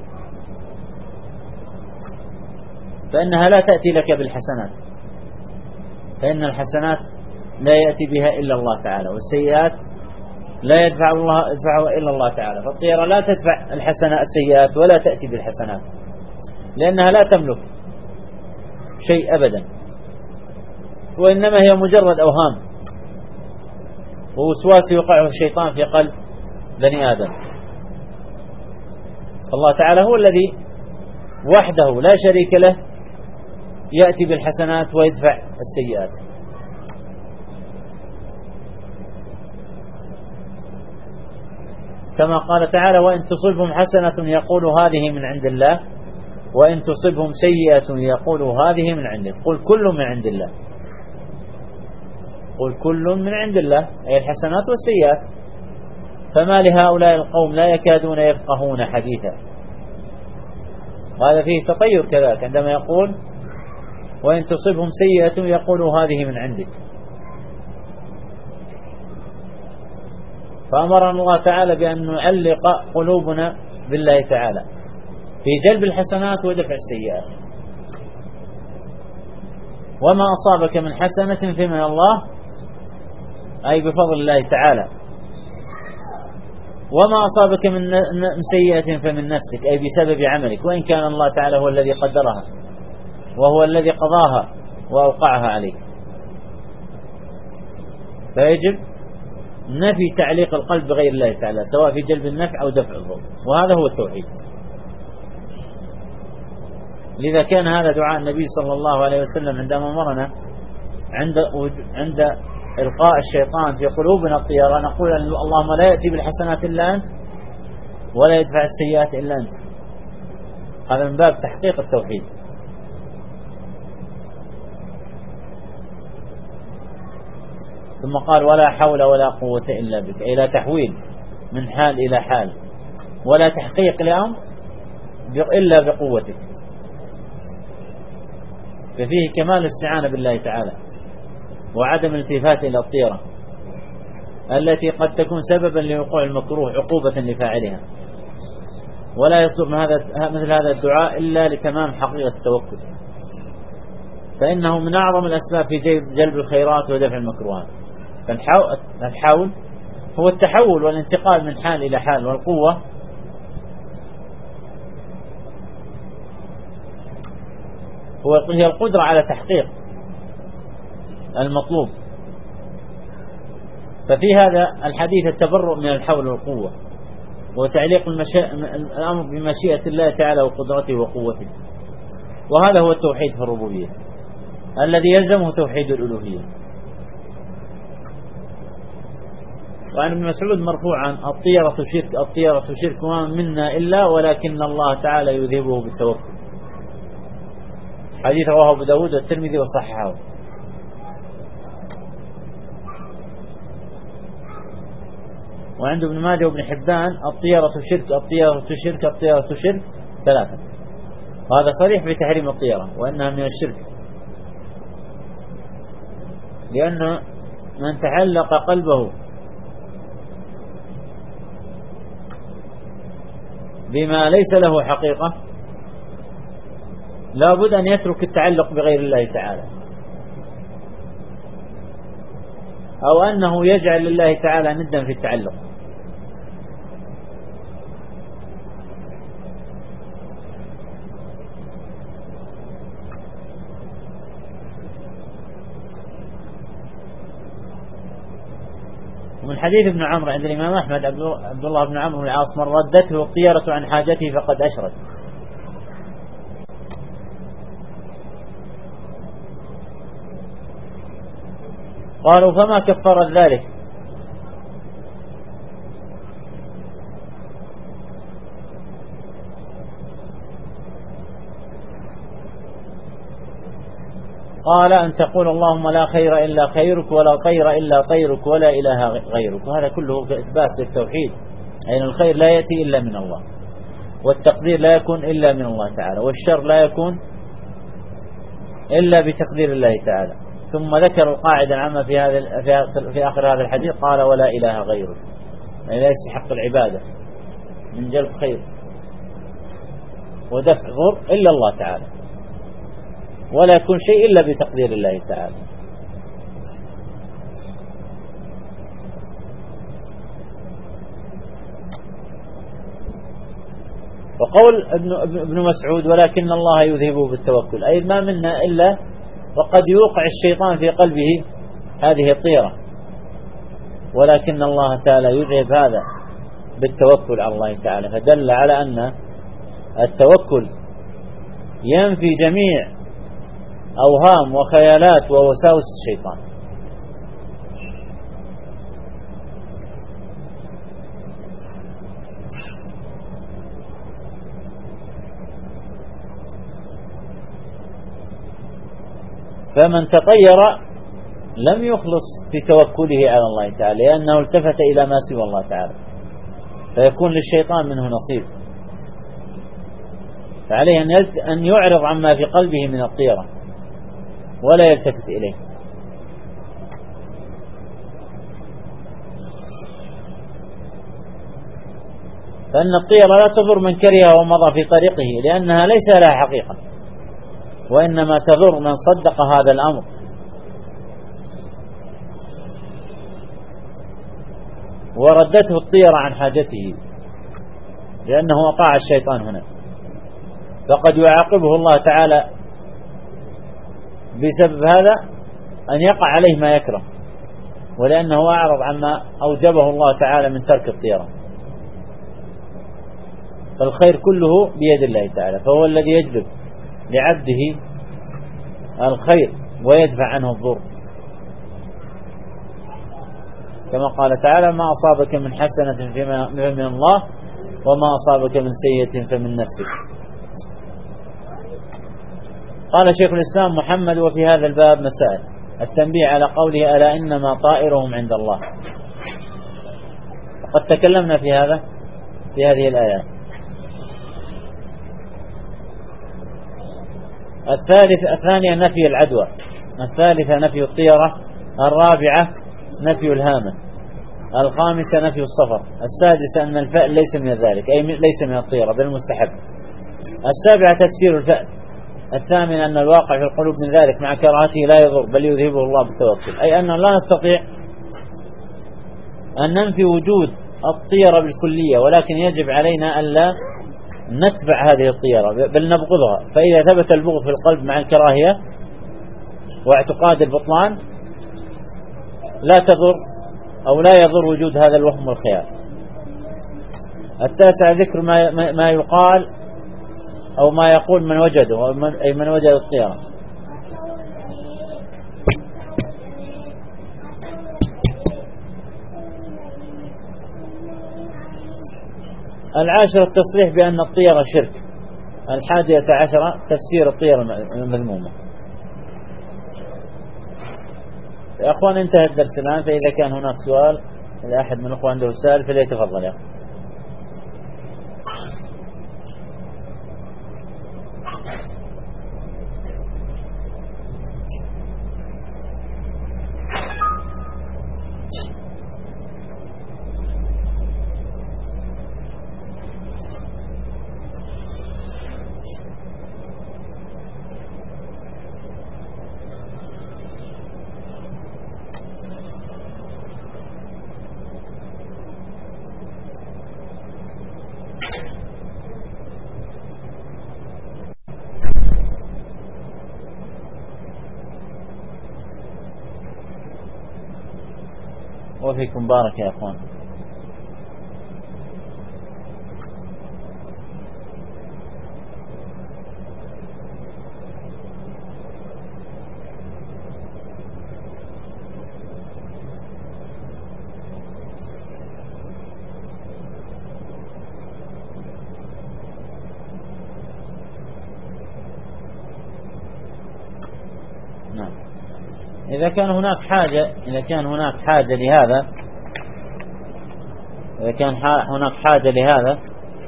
فإنها لا تأتي لك بالحسنات، فإن الحسنات لا يأتي بها إلا الله تعالى، والسيئات لا يدفعها إلا الله تعالى. فالطيرة لا تدفع السيئات ولا تأتي بالحسنات، لأنها لا تملك شيء أبدا، وإنما هي مجرد أوهام ووسواس يوقعه الشيطان في قلب بني آدم. الله تعالى هو الذي وحده لا شريك له يأتي بالحسنات ويدفع السيئات. كما قال تعالى: وإن تصبهم حسنة يقولوا هذه من عند الله وإن تصبهم سيئة يقولوا هذه من عندك قل كل من عند الله. قل كل من عند الله أي الحسنات والسيئات. فما لهؤلاء القوم لا يكادون يفقهون حديثا. وهذا فيه تطير كذلك عندما يقول: وإن تصبهم سيئة يقولوا هذه من عندك. فأمرنا الله تعالى بأن نعلق قلوبنا بالله تعالى في جلب الحسنات ودفع السيئات. وما أصابك من حسنة فمن الله، أي بفضل الله تعالى، وما أصابك من سيئة فمن نفسك، أي بسبب عملك، وإن كان الله تعالى هو الذي قدرها وهو الذي قضاها وأوقعها عليك. فيجب نفي تعليق القلب بغير الله تعالى، سواء في جلب النفع أو دفع الضر، وهذا هو التوحيد. لذا كان هذا دعاء النبي صلى الله عليه وسلم عندما أمرنا عند إلقاء الشيطان في قلوبنا الطيرة نقول اللهم لا يأتي بالحسنات إلا أنت ولا يدفع السيئات إلا أنت. هذا من باب تحقيق التوحيد. ثم قال ولا حول ولا قوة إلا بك، أي لا تحويل من حال إلى حال ولا تحقيق لأمر إلا بقوتك. ففيه كمال الاستعانة بالله تعالى وعدم الالتفات إلى الطيرة التي قد تكون سببا لوقوع المكروه عقوبة لفاعلها. ولا يصدر مثل هذا الدعاء إلا لتمام حقيقة التوكل، فإنه من أعظم الأسباب في جلب الخيرات ودفع المكروهات. فالحول هو التحول والانتقال من حال إلى حال، والقوة هي القدرة على تحقيق المطلوب. ففي هذا الحديث التبرؤ من الحول والقوة، وتعليق الأمر بمشيئة الله تعالى وقدرته وقوته. وهذا هو التوحيد في الربوبية الذي يلزمه توحيد الألوهية. وعن ابن مسعود مرفوعا الطيرة شرك وما منا إلا ولكن الله تعالى يذهبه بالتوكل. حديث رواه أبو داود والترمذي وصححه. وعند ابن ماجه وابن حبان الطيرة شرك ثلاثة، وهذا صريح بتحريم الطيرة وأنها من الشرك، لأن من تعلق قلبه بما ليس له حقيقة لا بد أن يترك التعلق بغير الله تعالى، أو أنه يجعل لله تعالى ندا في التعلق. ومن حديث ابن عمرو عند الإمام أحمد عبد الله بن عمرو بن العاص من ردته الطيرة عن حاجته فقد أشرك. قالوا فما كفر ذلك؟ قال أن تقول اللهم لا خير إلا خيرك ولا طير إلا طيرك ولا إله غيرك. وهذا كله إثبات للتوحيد، أين الخير لا يأتي إلا من الله، والتقدير لا يكون إلا من الله تعالى، والشر لا يكون إلا بتقدير الله تعالى. ثم ذكر القاعدة العامة في آخر هذا الحديث قال ولا إله غيرك، يعني لا يستحق العبادة من جلب خير ودفع ضر إلا الله تعالى، ولا يكون شيء إلا بتقدير الله تعالى. وقول ابن مسعود ولكن الله يذهبه بالتوكل، أي ما منا إلا وقد يوقع الشيطان في قلبه هذه الطيرة، ولكن الله تعالى يذهب هذا بالتوكل على الله تعالى. فدل على أن التوكل ينفي جميع أوهام وخيالات ووساوس الشيطان. فمن تطير لم يخلص في توكله على الله تعالى، لأنه التفت إلى ما سوى الله تعالى، فيكون للشيطان منه نصيب. فعليه أن يعرض عما في قلبه من الطيرة ولا يلتفت إليه. . فإن الطيرة لا تضر من كره ومضى في طريقه، لأنها ليس لها حقيقة، وإنما تضر من صدق هذا الأمر. وردته الطيرة عن حاجته، لأنه أطاع الشيطان هنا، فقد يعاقبه الله تعالى بسبب هذا أن يقع عليه ما يكره، ولأنه أعرض عما أوجبه الله تعالى من ترك الطيرة. فالخير كله بيد الله تعالى، فهو الذي يجلب لعبده الخير ويدفع عنه الضر، كما قال تعالى: ما أصابك من حسنة فمن الله، وما أصابك من سيئة فمن نفسك. قال شيخ الإسلام محمد: وفي هذا الباب مسائل. التنبيه على قوله: ألا إنما طائرهم عند الله. وقد تكلمنا في هذا في هذه الآيات. الثانية نفي العدوى. الثالثة نفي الطيرة. الرابعة نفي الهامة. الخامسة نفي الصفر. السادسة أن الفأل ليس من ذلك، أي ليس من الطيرة بل المستحب. السابعة تفسير الفأل. الثامن أن الواقع في القلوب من ذلك مع كراهته لا يضر بل يذهبه الله بالتوكل، أي أن لا نستطيع أن ننفي وجود الطيرة بالكلية، ولكن يجب علينا ألا نتبع هذه الطيرة بل نبغضها. فإذا ثبت البغض في القلب مع الكراهية واعتقاد البطلان لا تضر أو لا يضر وجود هذا الوهم والخيال. التاسع ذكر ما يقال أو ما يقول من وجده، أي من وجد الطيرة. العاشر التصريح بأن الطيرة شرك. 11 تفسير الطيرة المذمومة. يا أخوان انتهى الدرس الآن، فإذا كان هناك سؤال إذا أحد من الأخوان عنده سؤال فليتفضل يا أخوان. وفيكم بارك يا أخوان. نعم. إذا كان هناك حاجة لهذا، إذا كان هناك حاجة لهذا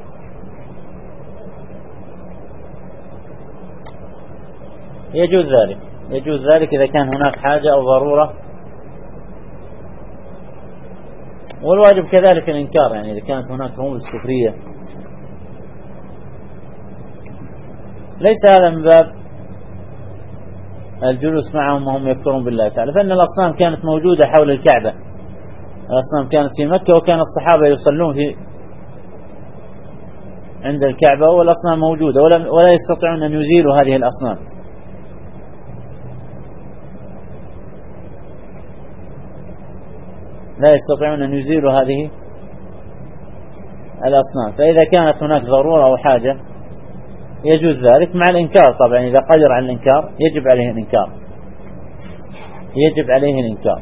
يجوز ذلك إذا كان هناك حاجة أو ضرورة. والواجب كذلك الإنكار، يعني إذا كانت هناك رموز كفرية ليس هذا من باب الجلوس معهم وهم يكفرون بالله تعالى، فإن الأصنام كانت موجودة حول الكعبة. الأصنام كانت في مكة، وكان الصحابة يصلون عند الكعبة والأصنام موجودة، ولا يستطيعون أن يزيلوا هذه الأصنام. لا يستطيعون أن يزيلوا هذه الأصنام. فإذا كانت هناك ضرورة أو حاجة يجوز ذلك مع الإنكار. طبعا إذا قدر على الإنكار يجب عليه الإنكار.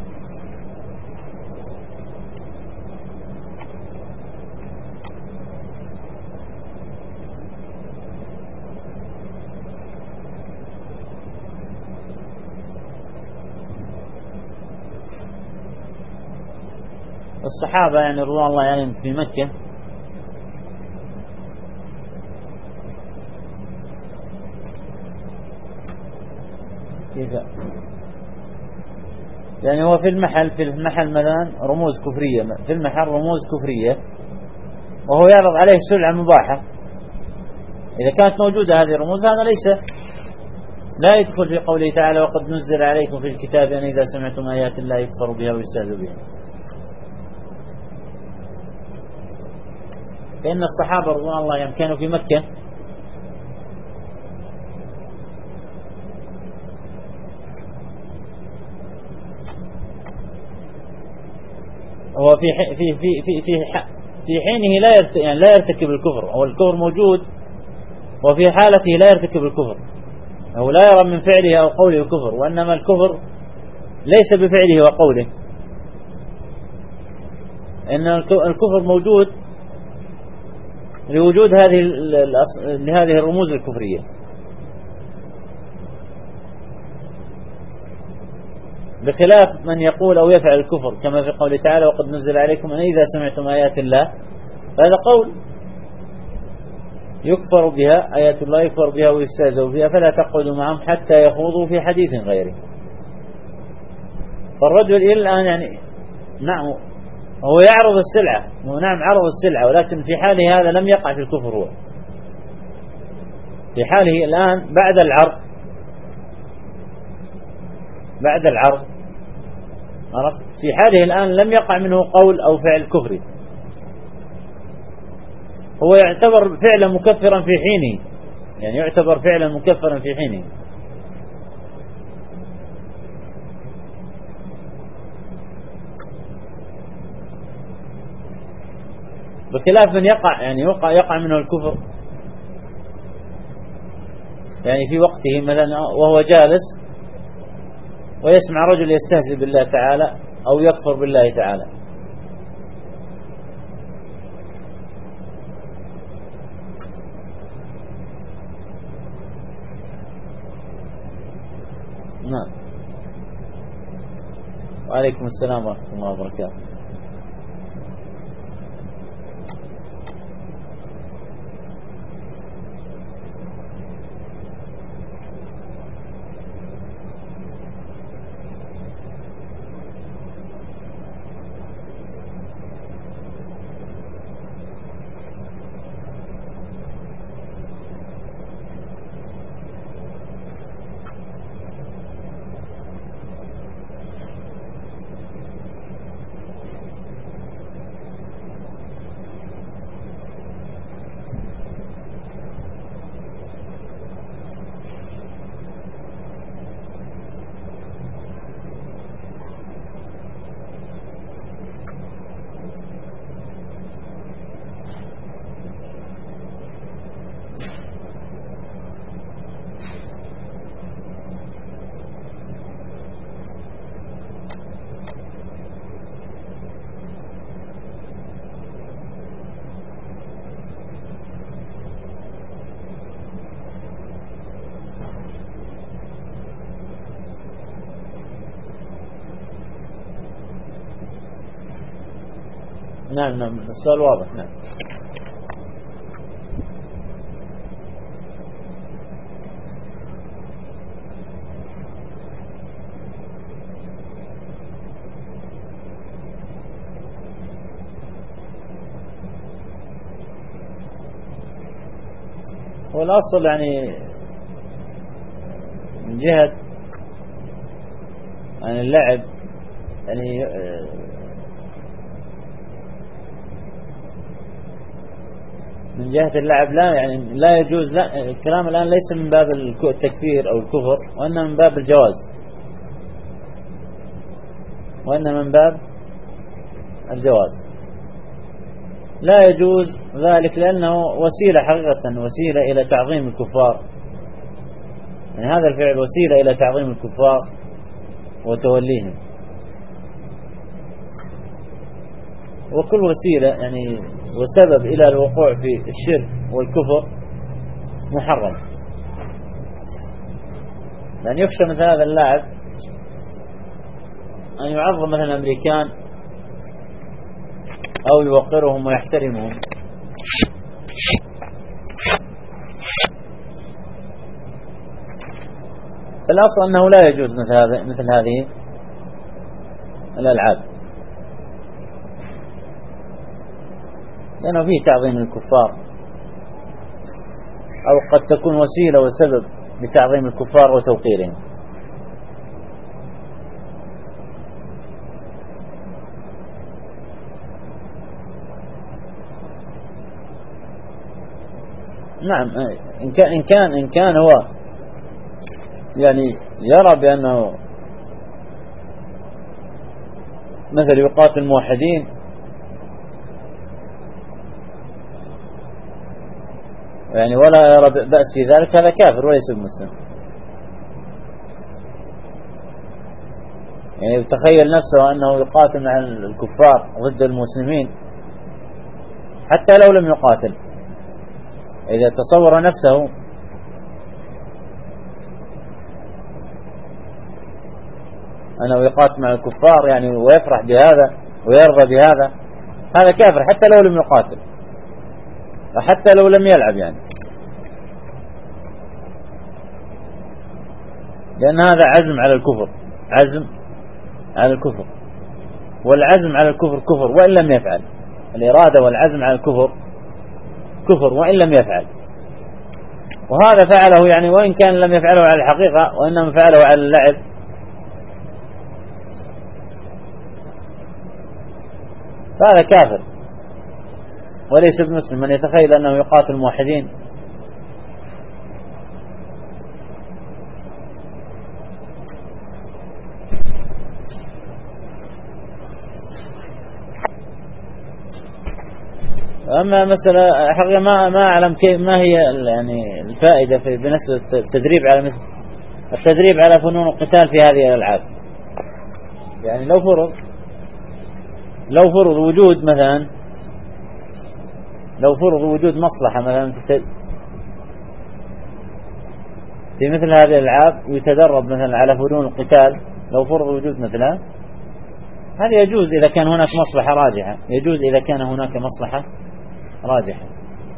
الصحابة يعني رضوان الله عليهم في مكة كيف يعني هو في المحل مثلا رموز كفرية، في المحل رموز كفرية وهو يعرض عليه سلعة مباحة، إذا كانت موجودة هذه الرموز هذا ليس لا يدخل في قوله تعالى وقد نزل عليكم في الكتاب أن إذا سمعتم آيات الله يكفر بها ويستهزئ بها. فإن الصحابة رضوان الله عنهم كانوا في مكة هو في حينه لا يرتكب الكفر، أو الكفر موجود وفي حالته لا يرتكب الكفر، أو لا يرى من فعله أو قوله الكفر، وإنما الكفر ليس بفعله وقوله، إن الكفر موجود لوجود هذه الرموز الكفرية. بخلاف من يقول أو يفعل الكفر كما في قوله تعالى وقد نزل عليكم أن إذا سمعتم آيات الله، هذا قول يكفر بها، آيات الله يكفر بها ويستهزئ بها، فلا تقعدوا معهم حتى يخوضوا في حديث غيره. فالرجل إلى الآن يعني نعم هو يعرض السلعة، ونعم عرض السلعة، ولكن في حاله هذا لم يقع في الكفر، هو في حاله الآن بعد العرض عرفت، في حاله الآن لم يقع منه قول أو فعل كفري، هو يعتبر فعلا مكفرا في حينه، يعني يعتبر فعلا مكفرا في حينه. بخلاف من يقع منه الكفر يعني في وقته مثلا وهو جالس ويسمع رجل يستهزئ بالله تعالى أو يكفر بالله تعالى، نعم. وعليكم السلام ورحمة الله وبركاته. نعم السؤال واضح. نعم. والأصل يعني من جهة يعني اللعب يعني من جهة اللعب لا يجوز، لا الكلام الآن ليس من باب التكفير أو الكفر، وإنما من باب الجواز، لا يجوز ذلك لأنه وسيلة حقيقة، وسيلة إلى تعظيم الكفار، يعني هذا الفعل وسيلة إلى تعظيم الكفار وتوليهم، وكل وسيلة يعني وسبب إلى الوقوع في الشرك والكفر محرم، لأن يخشى مثل هذا اللاعب أن يعظم مثلا الأمريكان أو يوقرهم ويحترمهم. فالأصل أنه لا يجوز مثل هذه الألعاب، لأنه فيه تعظيم الكفار، أو قد تكون وسيلة وسبب لتعظيم الكفار وتوقيرهم. نعم، إن كان هو يعني يرى بأنه مثل يقاتل الموحدين يعني ولا يرى بأس في ذلك، هذا كافر وليس بمسلم. يعني يتخيل نفسه أنه يقاتل مع الكفار ضد المسلمين حتى لو لم يقاتل، إذا تصور نفسه أنه يقاتل مع الكفار يعني ويفرح بهذا ويرضى بهذا، هذا كافر حتى لو لم يقاتل وحتى لو لم يلعب، يعني لأن هذا عزم على الكفر، عزم على الكفر، والعزم على الكفر كفر وإن لم يفعل. الإرادة والعزم على الكفر كفر وإن لم يفعل، وهذا فعله يعني وإن كان لم يفعله على الحقيقة وإنما فعله على اللعب، فهذا كافر وليس بمسلم. من يتخيل أنه يقاتل الموحدين أما مسألة حقيقة ما أعلم كيف، ما هي يعني الفائدة في بنسبة التدريب على مثل التدريب على فنون القتال في هذه الألعاب. يعني لو فرض وجود مثلا، لو فرض وجود مصلحة مثلا في مثل هذه الألعاب يتدرب مثلا على فنون القتال، لو فرض وجود مثلها، هذا يجوز إذا كان هناك مصلحة راجحة، يجوز إذا كان هناك مصلحة راجحة.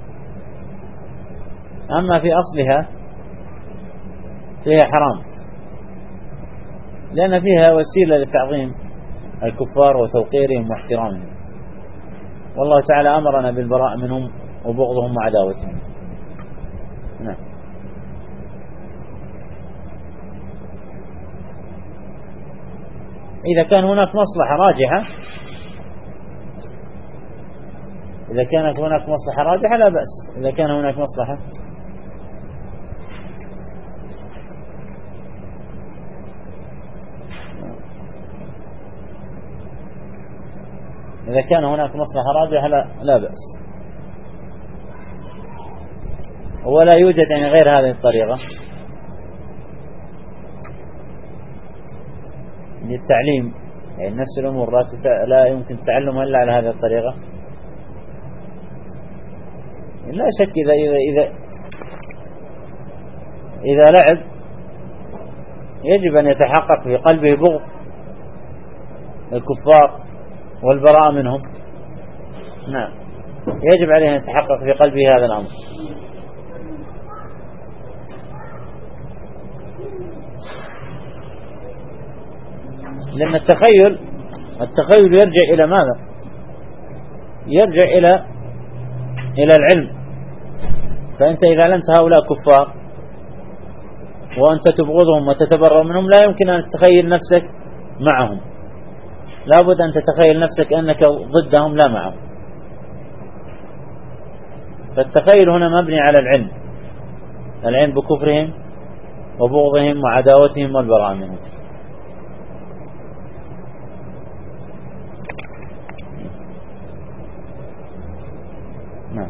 أما في أصلها فيها حرام، لأن فيها وسيلة لتعظيم الكفار وتوقيرهم واحترامهم، والله تعالى أمرنا بالبراء منهم وبغضهم وعداوتهم. نعم. إذا كان هناك مصلحة راجحة، إذا كانت هناك مصلحة راجحة لا بأس، إذا كان هناك مصلحة إذا كان هناك مصلحة راجحة لا بأس، ولا يوجد يعني غير هذه الطريقة للتعليم، يعني نفس الأمور لا يمكن تعلمها إلا على هذه الطريقة. لا شك إذا لعب يجب أن يتحقق في قلبه بغض الكفار والبراء منهم. نعم، يجب عليه أن يتحقق في قلبه هذا الأمر. لأن التخيل يرجع إلى ماذا؟ يرجع إلى العلم. فأنت إذا علمت هؤلاء كفار وأنت تبغضهم وتتبرأ منهم لا يمكن أن تتخيل نفسك معهم، لا بد أن تتخيل نفسك أنك ضدهم لا معهم. فالتخيل هنا مبني على العلم بكفرهم وبغضهم وعداوتهم والبراء منهم. نعم.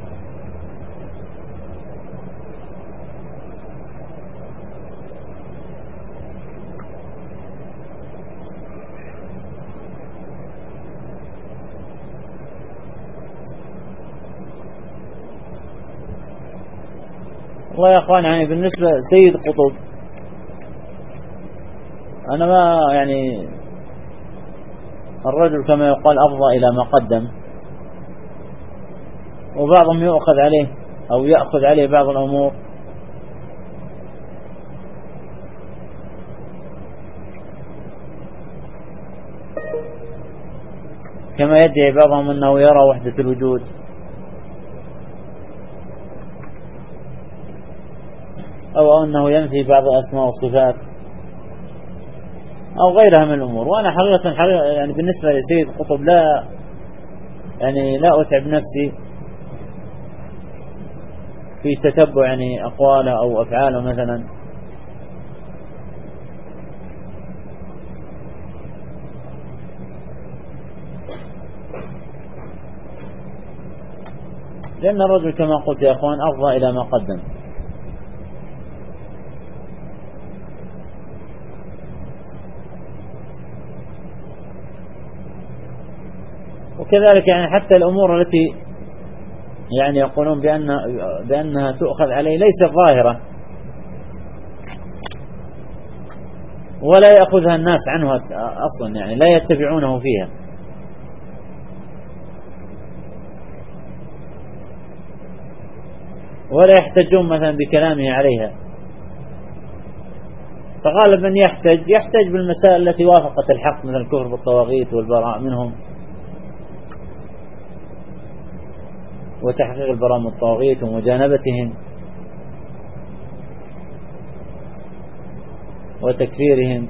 والله يا أخوان، يعني بالنسبة سيد قطب أنا ما يعني الرجل كما يقال أفضى إلى ما قدم، وبعضهم يؤخذ عليه أو يأخذ عليه بعض الأمور كما يدعي بعضهم أنه يرى وحدة الوجود أو أنه ينفي بعض الأسماء والصفات أو غيرها من الأمور. وأنا حقيقة يعني بالنسبة لسيد قطب لا أتعب نفسي في تتبع يعني أقواله أو أفعاله مثلا، لأن الرجل كما قلت يا أخوان أفضى إلى ما قدم. وكذلك يعني حتى الأمور التي يعني يقولون بأنها تؤخذ عليه ليست ظاهرة ولا يأخذها الناس عنه أصلا، يعني لا يتبعونه فيها. ولا يحتجون مثلا بكلامه عليها. فغالبا يحتج بالمسائل التي وافقت الحق، مثل الكفر بالطواغيت والبراء منهم وتحقيق البراء من الطواغيت ومجانبتهم وتكفيرهم.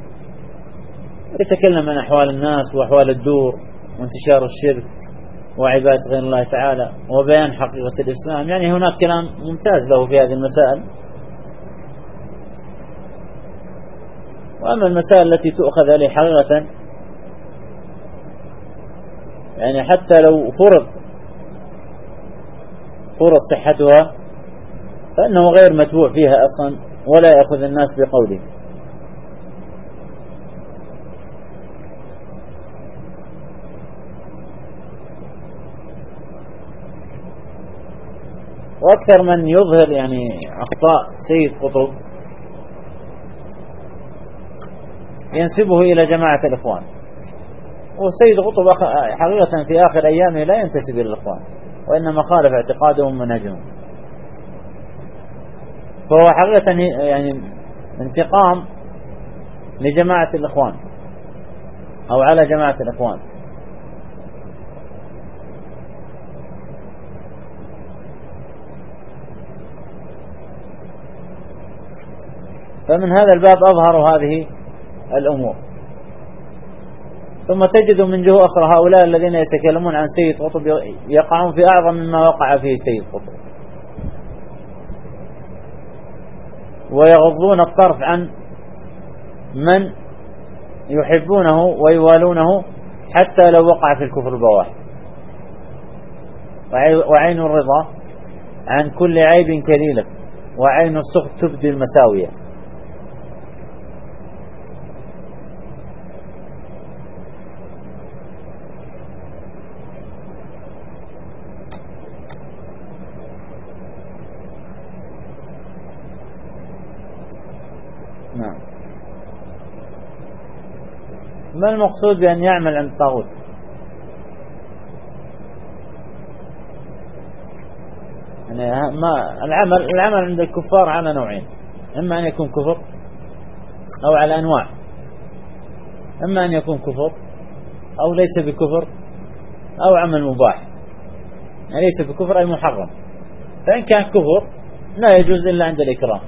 يتكلم عن أحوال الناس وأحوال الدور وانتشار الشرك وعبادة غير الله تعالى وبيان حقيقة الإسلام. يعني هناك كلام ممتاز له في هذه المسائل. وأما المسائل التي تؤخذ عليه حقيقة يعني حتى لو فرض صحتها فإنه غير متبوع فيها أصلا ولا يأخذ الناس بقوله. وأكثر من يظهر يعني أخطاء سيد قطب ينسبه إلى جماعة الإخوان. وسيد قطب حقيقة في آخر أيامه لا ينتسب إلى الإخوان، وإنما خالف اعتقادهم ومنهجهم. فهو حقيقة يعني انتقام لجماعة الإخوان أو على جماعة الإخوان. فمن هذا الباب أظهروا هذه الأمور. ثم تجد من جهة أخرى هؤلاء الذين يتكلمون عن سيد قطب يقعون في أعظم مما وقع فيه سيد قطب، ويغضون الطرف عن من يحبونه ويوالونه حتى لو وقع في الكفر البواح. وعين الرضا عن كل عيب كليلة، وعين السخط تبدي المساوية. نعم. ما المقصود بأن يعمل عند الطاغوت؟ يعني العمل عند الكفار على نوعين: إما أن يكون كفر، أو على أنواع. إما أن يكون كفر أو ليس بكفر، أو عمل مباح. يعني ليس بكفر أي محرم. فإن كان كفر لا يجوز إلا عند الإكراه،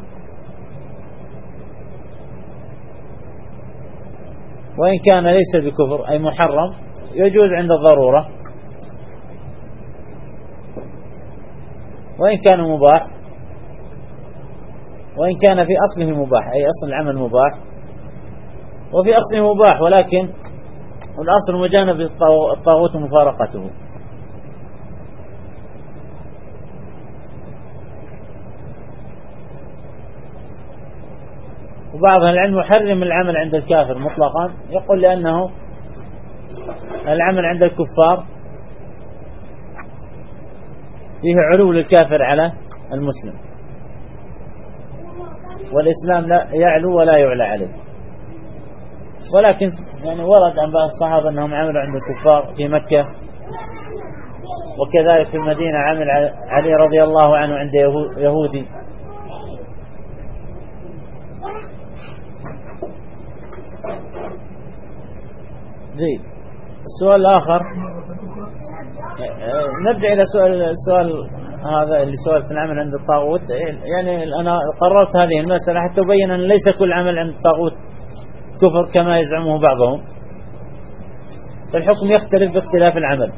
وإن كان ليس بكفر أي محرم يجوز عند الضرورة. وإن كان مباح، وإن كان في أصله مباح أي أصل العمل مباح، وفي أصله مباح ولكن الأصل مجانب الطاغوت مفارقته. وبعض العلم يحرم العمل عند الكافر مطلقا، يقول لأنه العمل عند الكفار فيه علو للكافر على المسلم، والإسلام لا يعلو ولا يعلى عليه. ولكن يعني ورد عن بعض الصحابة أنهم عملوا عند الكفار في مكة، وكذلك في المدينة عمل علي رضي الله عنه عند يهودي. جيد. السؤال الآخر، نرجع إلى سؤال هذا اللي سؤال العمل عند الطاغوت، يعني أنا قررت هذه المسألة حتى أبين أن ليس كل عمل عند الطاغوت كفر كما يزعمه بعضهم، فالحكم يختلف باختلاف العمل.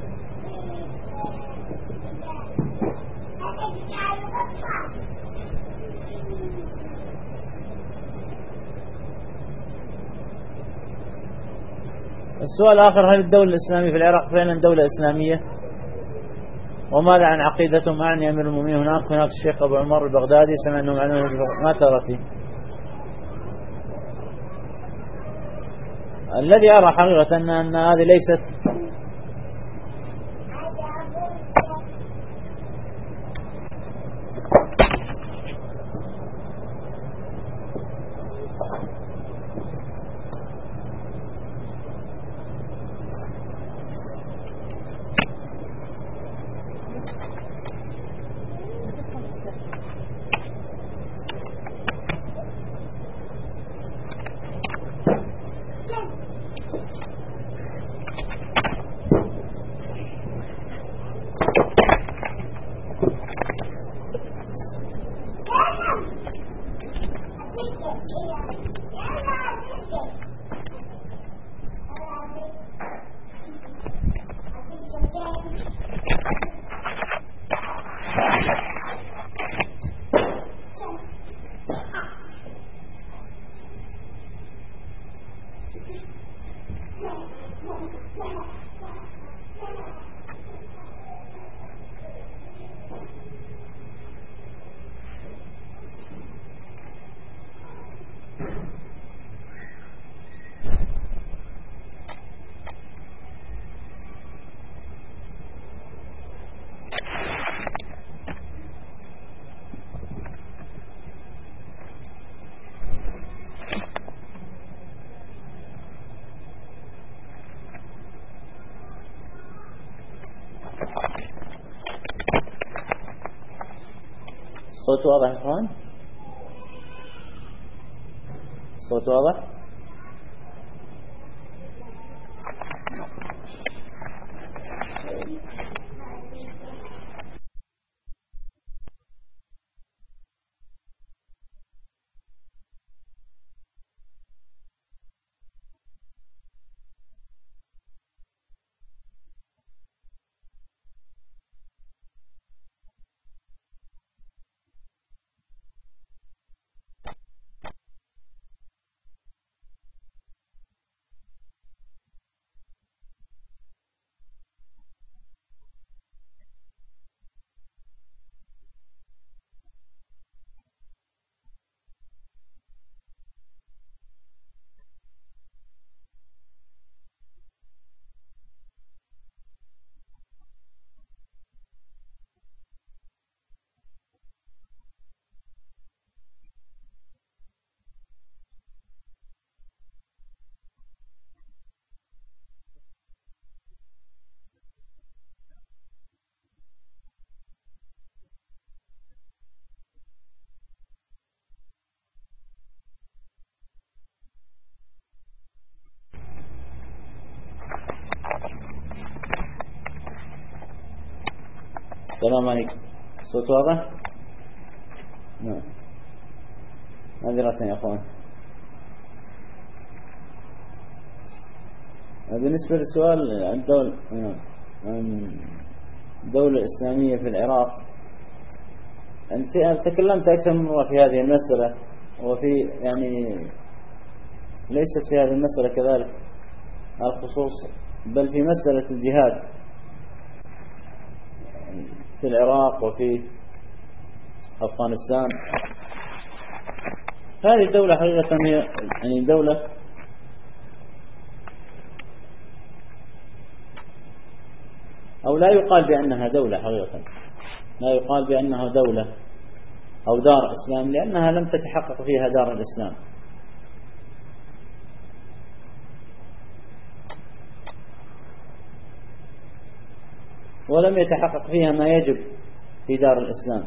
السؤال الآخر: هل الدولة الإسلامية في العراق فعلا دولة إسلامية؟ وماذا عن عقيدتهم؟ أعني أمير المؤمنين هناك الشيخ أبو عمر البغدادي، سمع أنه معلومة ما ترتي. الذي أرى حقيقة أن هذه ليست الصوت واضح يا اخوان؟ الصوت واضح؟ السلام عليكم. الصوت واضح؟ نعم. معذرة يا أخوان. بالنسبة للسؤال عن الدولة الإسلامية في العراق، أنا تكلمت أكثر من مرة في هذه المسألة، وفي ليست في هذه المسألة كذلك الخصوص، بل في مسألة الجهاد في العراق وفي أفغانستان. هذه الدولة حقيقة هي دولة أو لا يقال بأنها دولة حقيقة، لا يقال بأنها دولة أو دار إسلام، لأنها لم تتحقق فيها دار الإسلام، ولم يتحقق فيها ما يجب في دار الإسلام.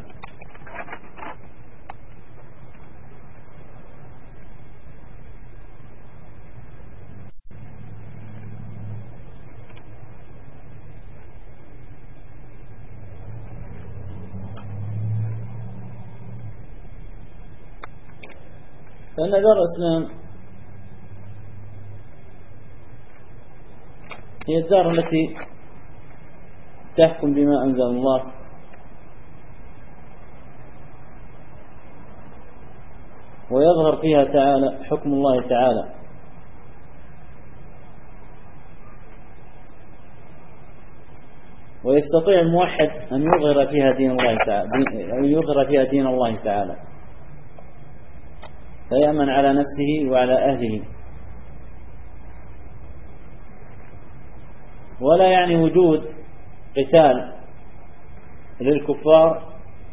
فإن دار الإسلام هي الدار التي تحكم بما أنزل الله، ويظهر فيها تعالى حكم الله تعالى، ويستطيع الموحد أن يظهر فيها دين الله تعالى، يظهر فيها دين الله تعالى، فيأمن على نفسه وعلى أهله. ولا يعني وجود قتال للكفار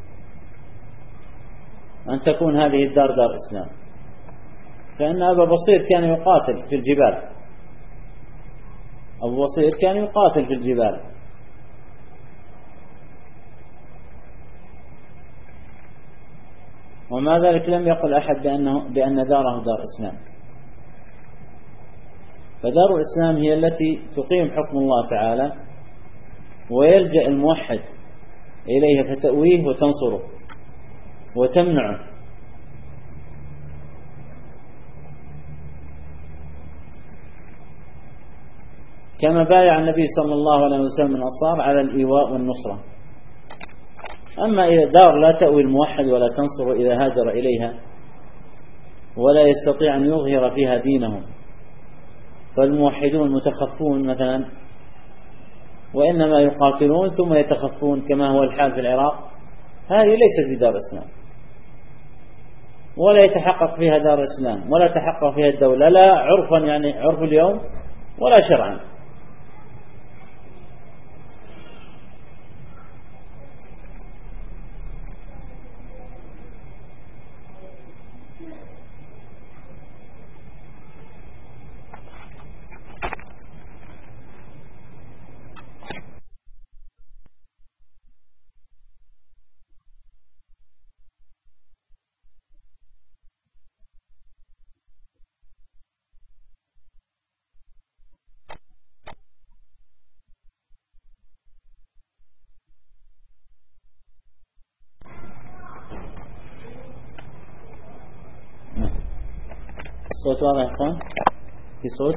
أن تكون هذه الدار دار إسلام، فإن أبا بصير كان يقاتل في الجبال، أبو بصير كان يقاتل في الجبال، ومع ذلك لم يقل أحد بأن داره دار إسلام. فدار الإسلام هي التي تقيم حكم الله تعالى، ويلجأ الموحد إليها فتأويه وتنصره وتمنعه. كما بايع النبي صلى الله عليه وسلم الأنصار على الإيواء والنصرة. أما إذا دار لا تأوي الموحد ولا تنصر إذا هاجر إليها، ولا يستطيع أن يظهر فيها دينهم، فالموحدون متخفون مثلا، وإنما يقاتلون ثم يتخفون كما هو الحال في العراق، هذه ليست بدار إسلام، ولا يتحقق فيها دار إسلام، ولا تحقق فيها الدولة، لا عرفا يعني عرف اليوم، ولا شرعا. الصوت واضح يا اخوان؟ في صوت؟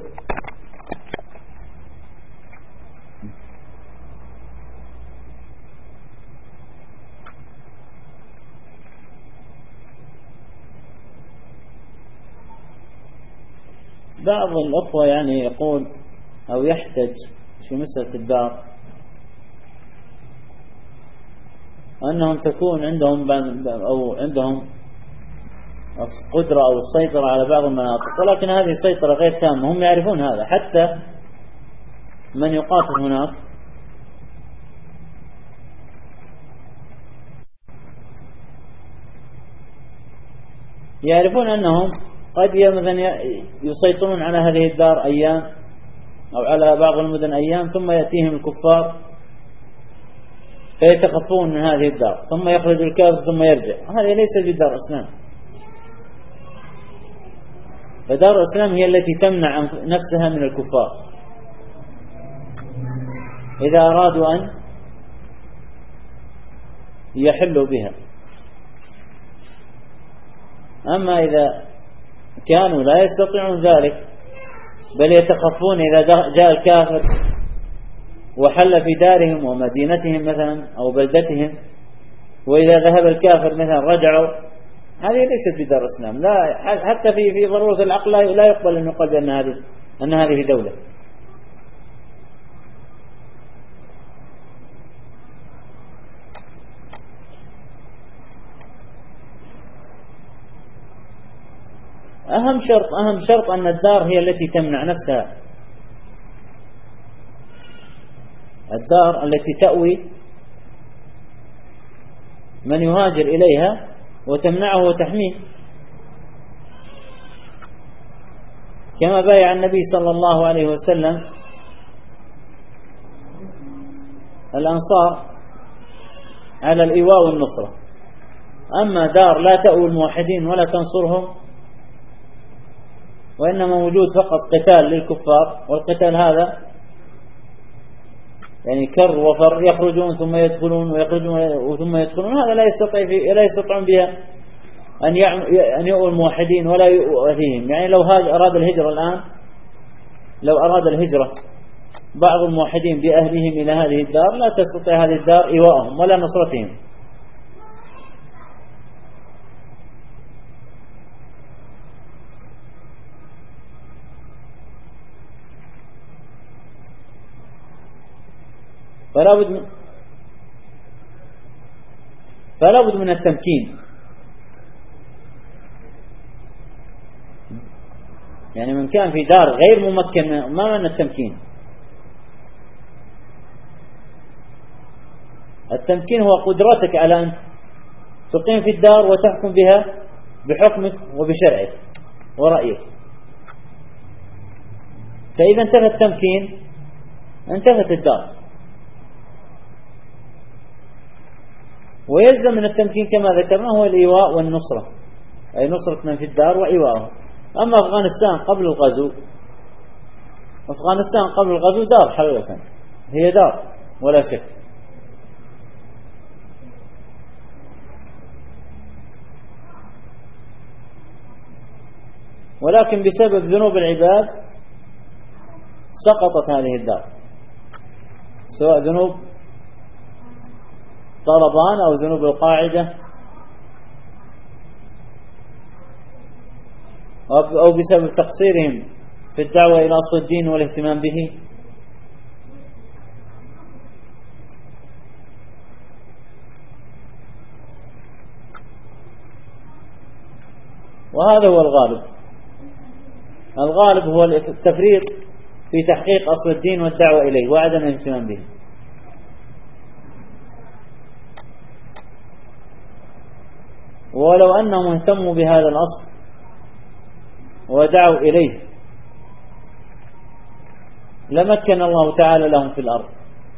بعض الأخوة يعني يقول أو يحتج في مسألة الدار أنهم تكون عندهم قدرة أو السيطرة على بعض المناطق، ولكن هذه السيطرة غير تامة. هم يعرفون هذا، حتى من يقاتل هناك يعرفون أنهم قد مثلا يسيطرون على هذه الدار أيام أو على بعض المدن أيام، ثم يأتيهم الكفار فيتخفون من هذه الدار، ثم يخرج الكافر ثم يرجع. هذه ليست بدار إسلام. فدار الإسلام هي التي تمنع نفسها من الكفار إذا أرادوا أن يحلوا بها. أما إذا كانوا لا يستطيعون ذلك، بل يتخفون إذا جاء الكافر وحل في دارهم ومدينتهم مثلا أو بلدتهم، وإذا ذهب الكافر مثلا رجعوا، هذه ليست بدار الإسلام. لا، حتى في ضرورة العقل لا يقبل أن يقال أن هذه دولة. أهم شرط أن الدار هي التي تمنع نفسها، الدار التي تأوي من يهاجر إليها وتمنعه وتحميه، كما بايع النبي صلى الله عليه وسلم الأنصار على الإيواء والنصرة. أما دار لا تأوي الموحدين ولا تنصرهم، وإنما وجود فقط قتال للكفار، والقتال هذا يعني كر وفر، يخرجون ثم يدخلون ويخرجون ثم يدخلون، هذا لا يستطيعون بها أن يؤوي الموحدين ولا يؤذيهم. يعني لو أراد الهجرة الآن، لو أراد الهجرة بعض الموحدين بأهلهم إلى هذه الدار لا تستطيع هذه الدار إيواءهم ولا نصرتهم. فلا بد من التمكين. يعني من كان في دار غير ممكن ما معنى التمكين؟ التمكين هو قدرتك على أن تقيم في الدار وتحكم بها بحكمك وبشرعك ورأيك. فإذا انتفى التمكين انتفت الدار. ويلزم من التمكين كما ذكرنا هو الإيواء والنصرة، أي نصرة من في الدار وإيواءه. أما أفغانستان قبل الغزو، أفغانستان قبل الغزو دار حقيقة، هي دار ولا شك. ولكن بسبب ذنوب العباد سقطت هذه الدار، سواء ذنوب طالبان أو ذنوب القاعدة أو بسبب تقصيرهم في الدعوة إلى أصل الدين والاهتمام به. وهذا هو الغالب. الغالب هو التفريط في تحقيق أصل الدين والدعوة إليه وعدم الاهتمام به. ولو أنهم اهتموا بهذا الأصل ودعوا إليه لمكن الله تعالى لهم في الأرض.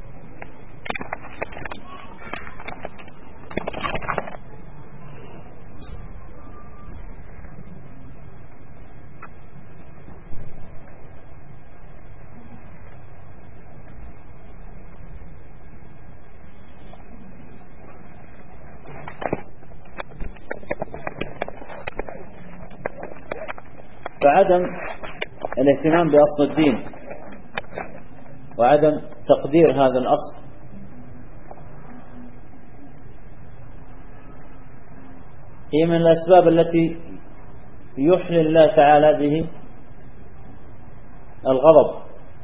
فعدم الاهتمام بأصل الدين وعدم تقدير هذا الأصل هي من الأسباب التي يحلي الله تعالى به الغضب.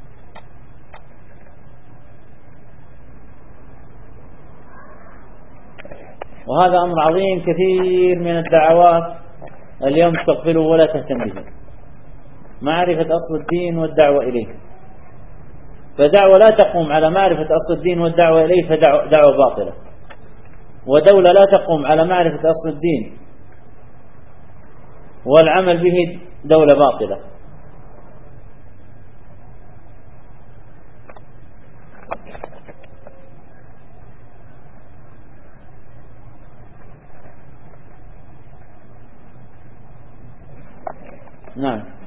وهذا أمر عظيم. كثير من الدعوات اليوم تغفله ولا تهتم به، معرفة أصل الدين والدعوة إليه. فدعوة لا تقوم على معرفة أصل الدين والدعوة إليه فدعوة باطلة، ودولة لا تقوم على معرفة أصل الدين والعمل به دولة باطلة. نعم.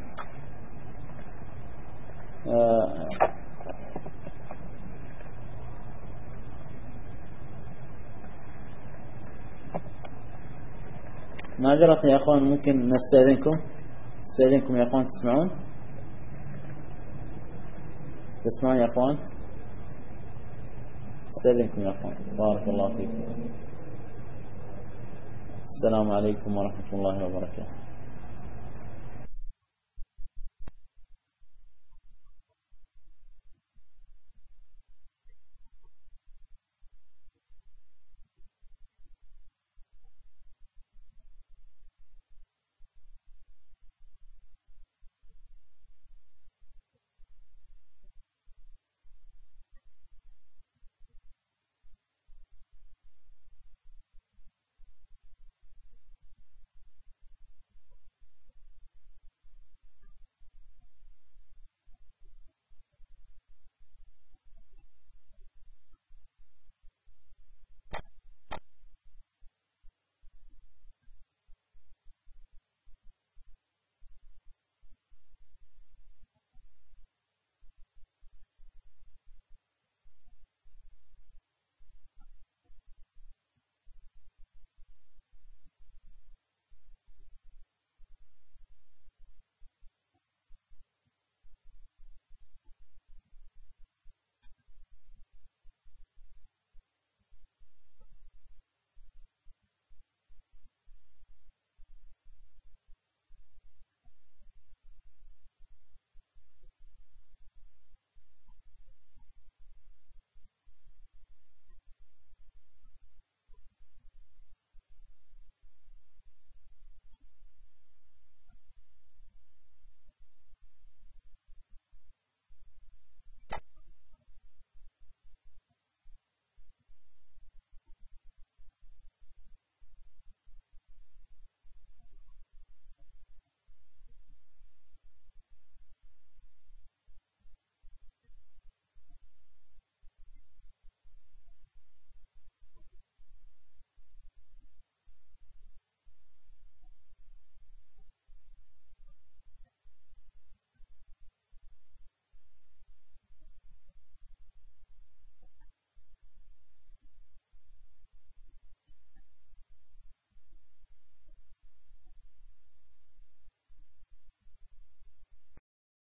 معذرة يا أخوان، ممكن نستأذنكم يا أخوان. تسمعون يا أخوان؟ استأذنكم يا أخوان، بارك الله فيكم. السلام عليكم ورحمة الله وبركاته.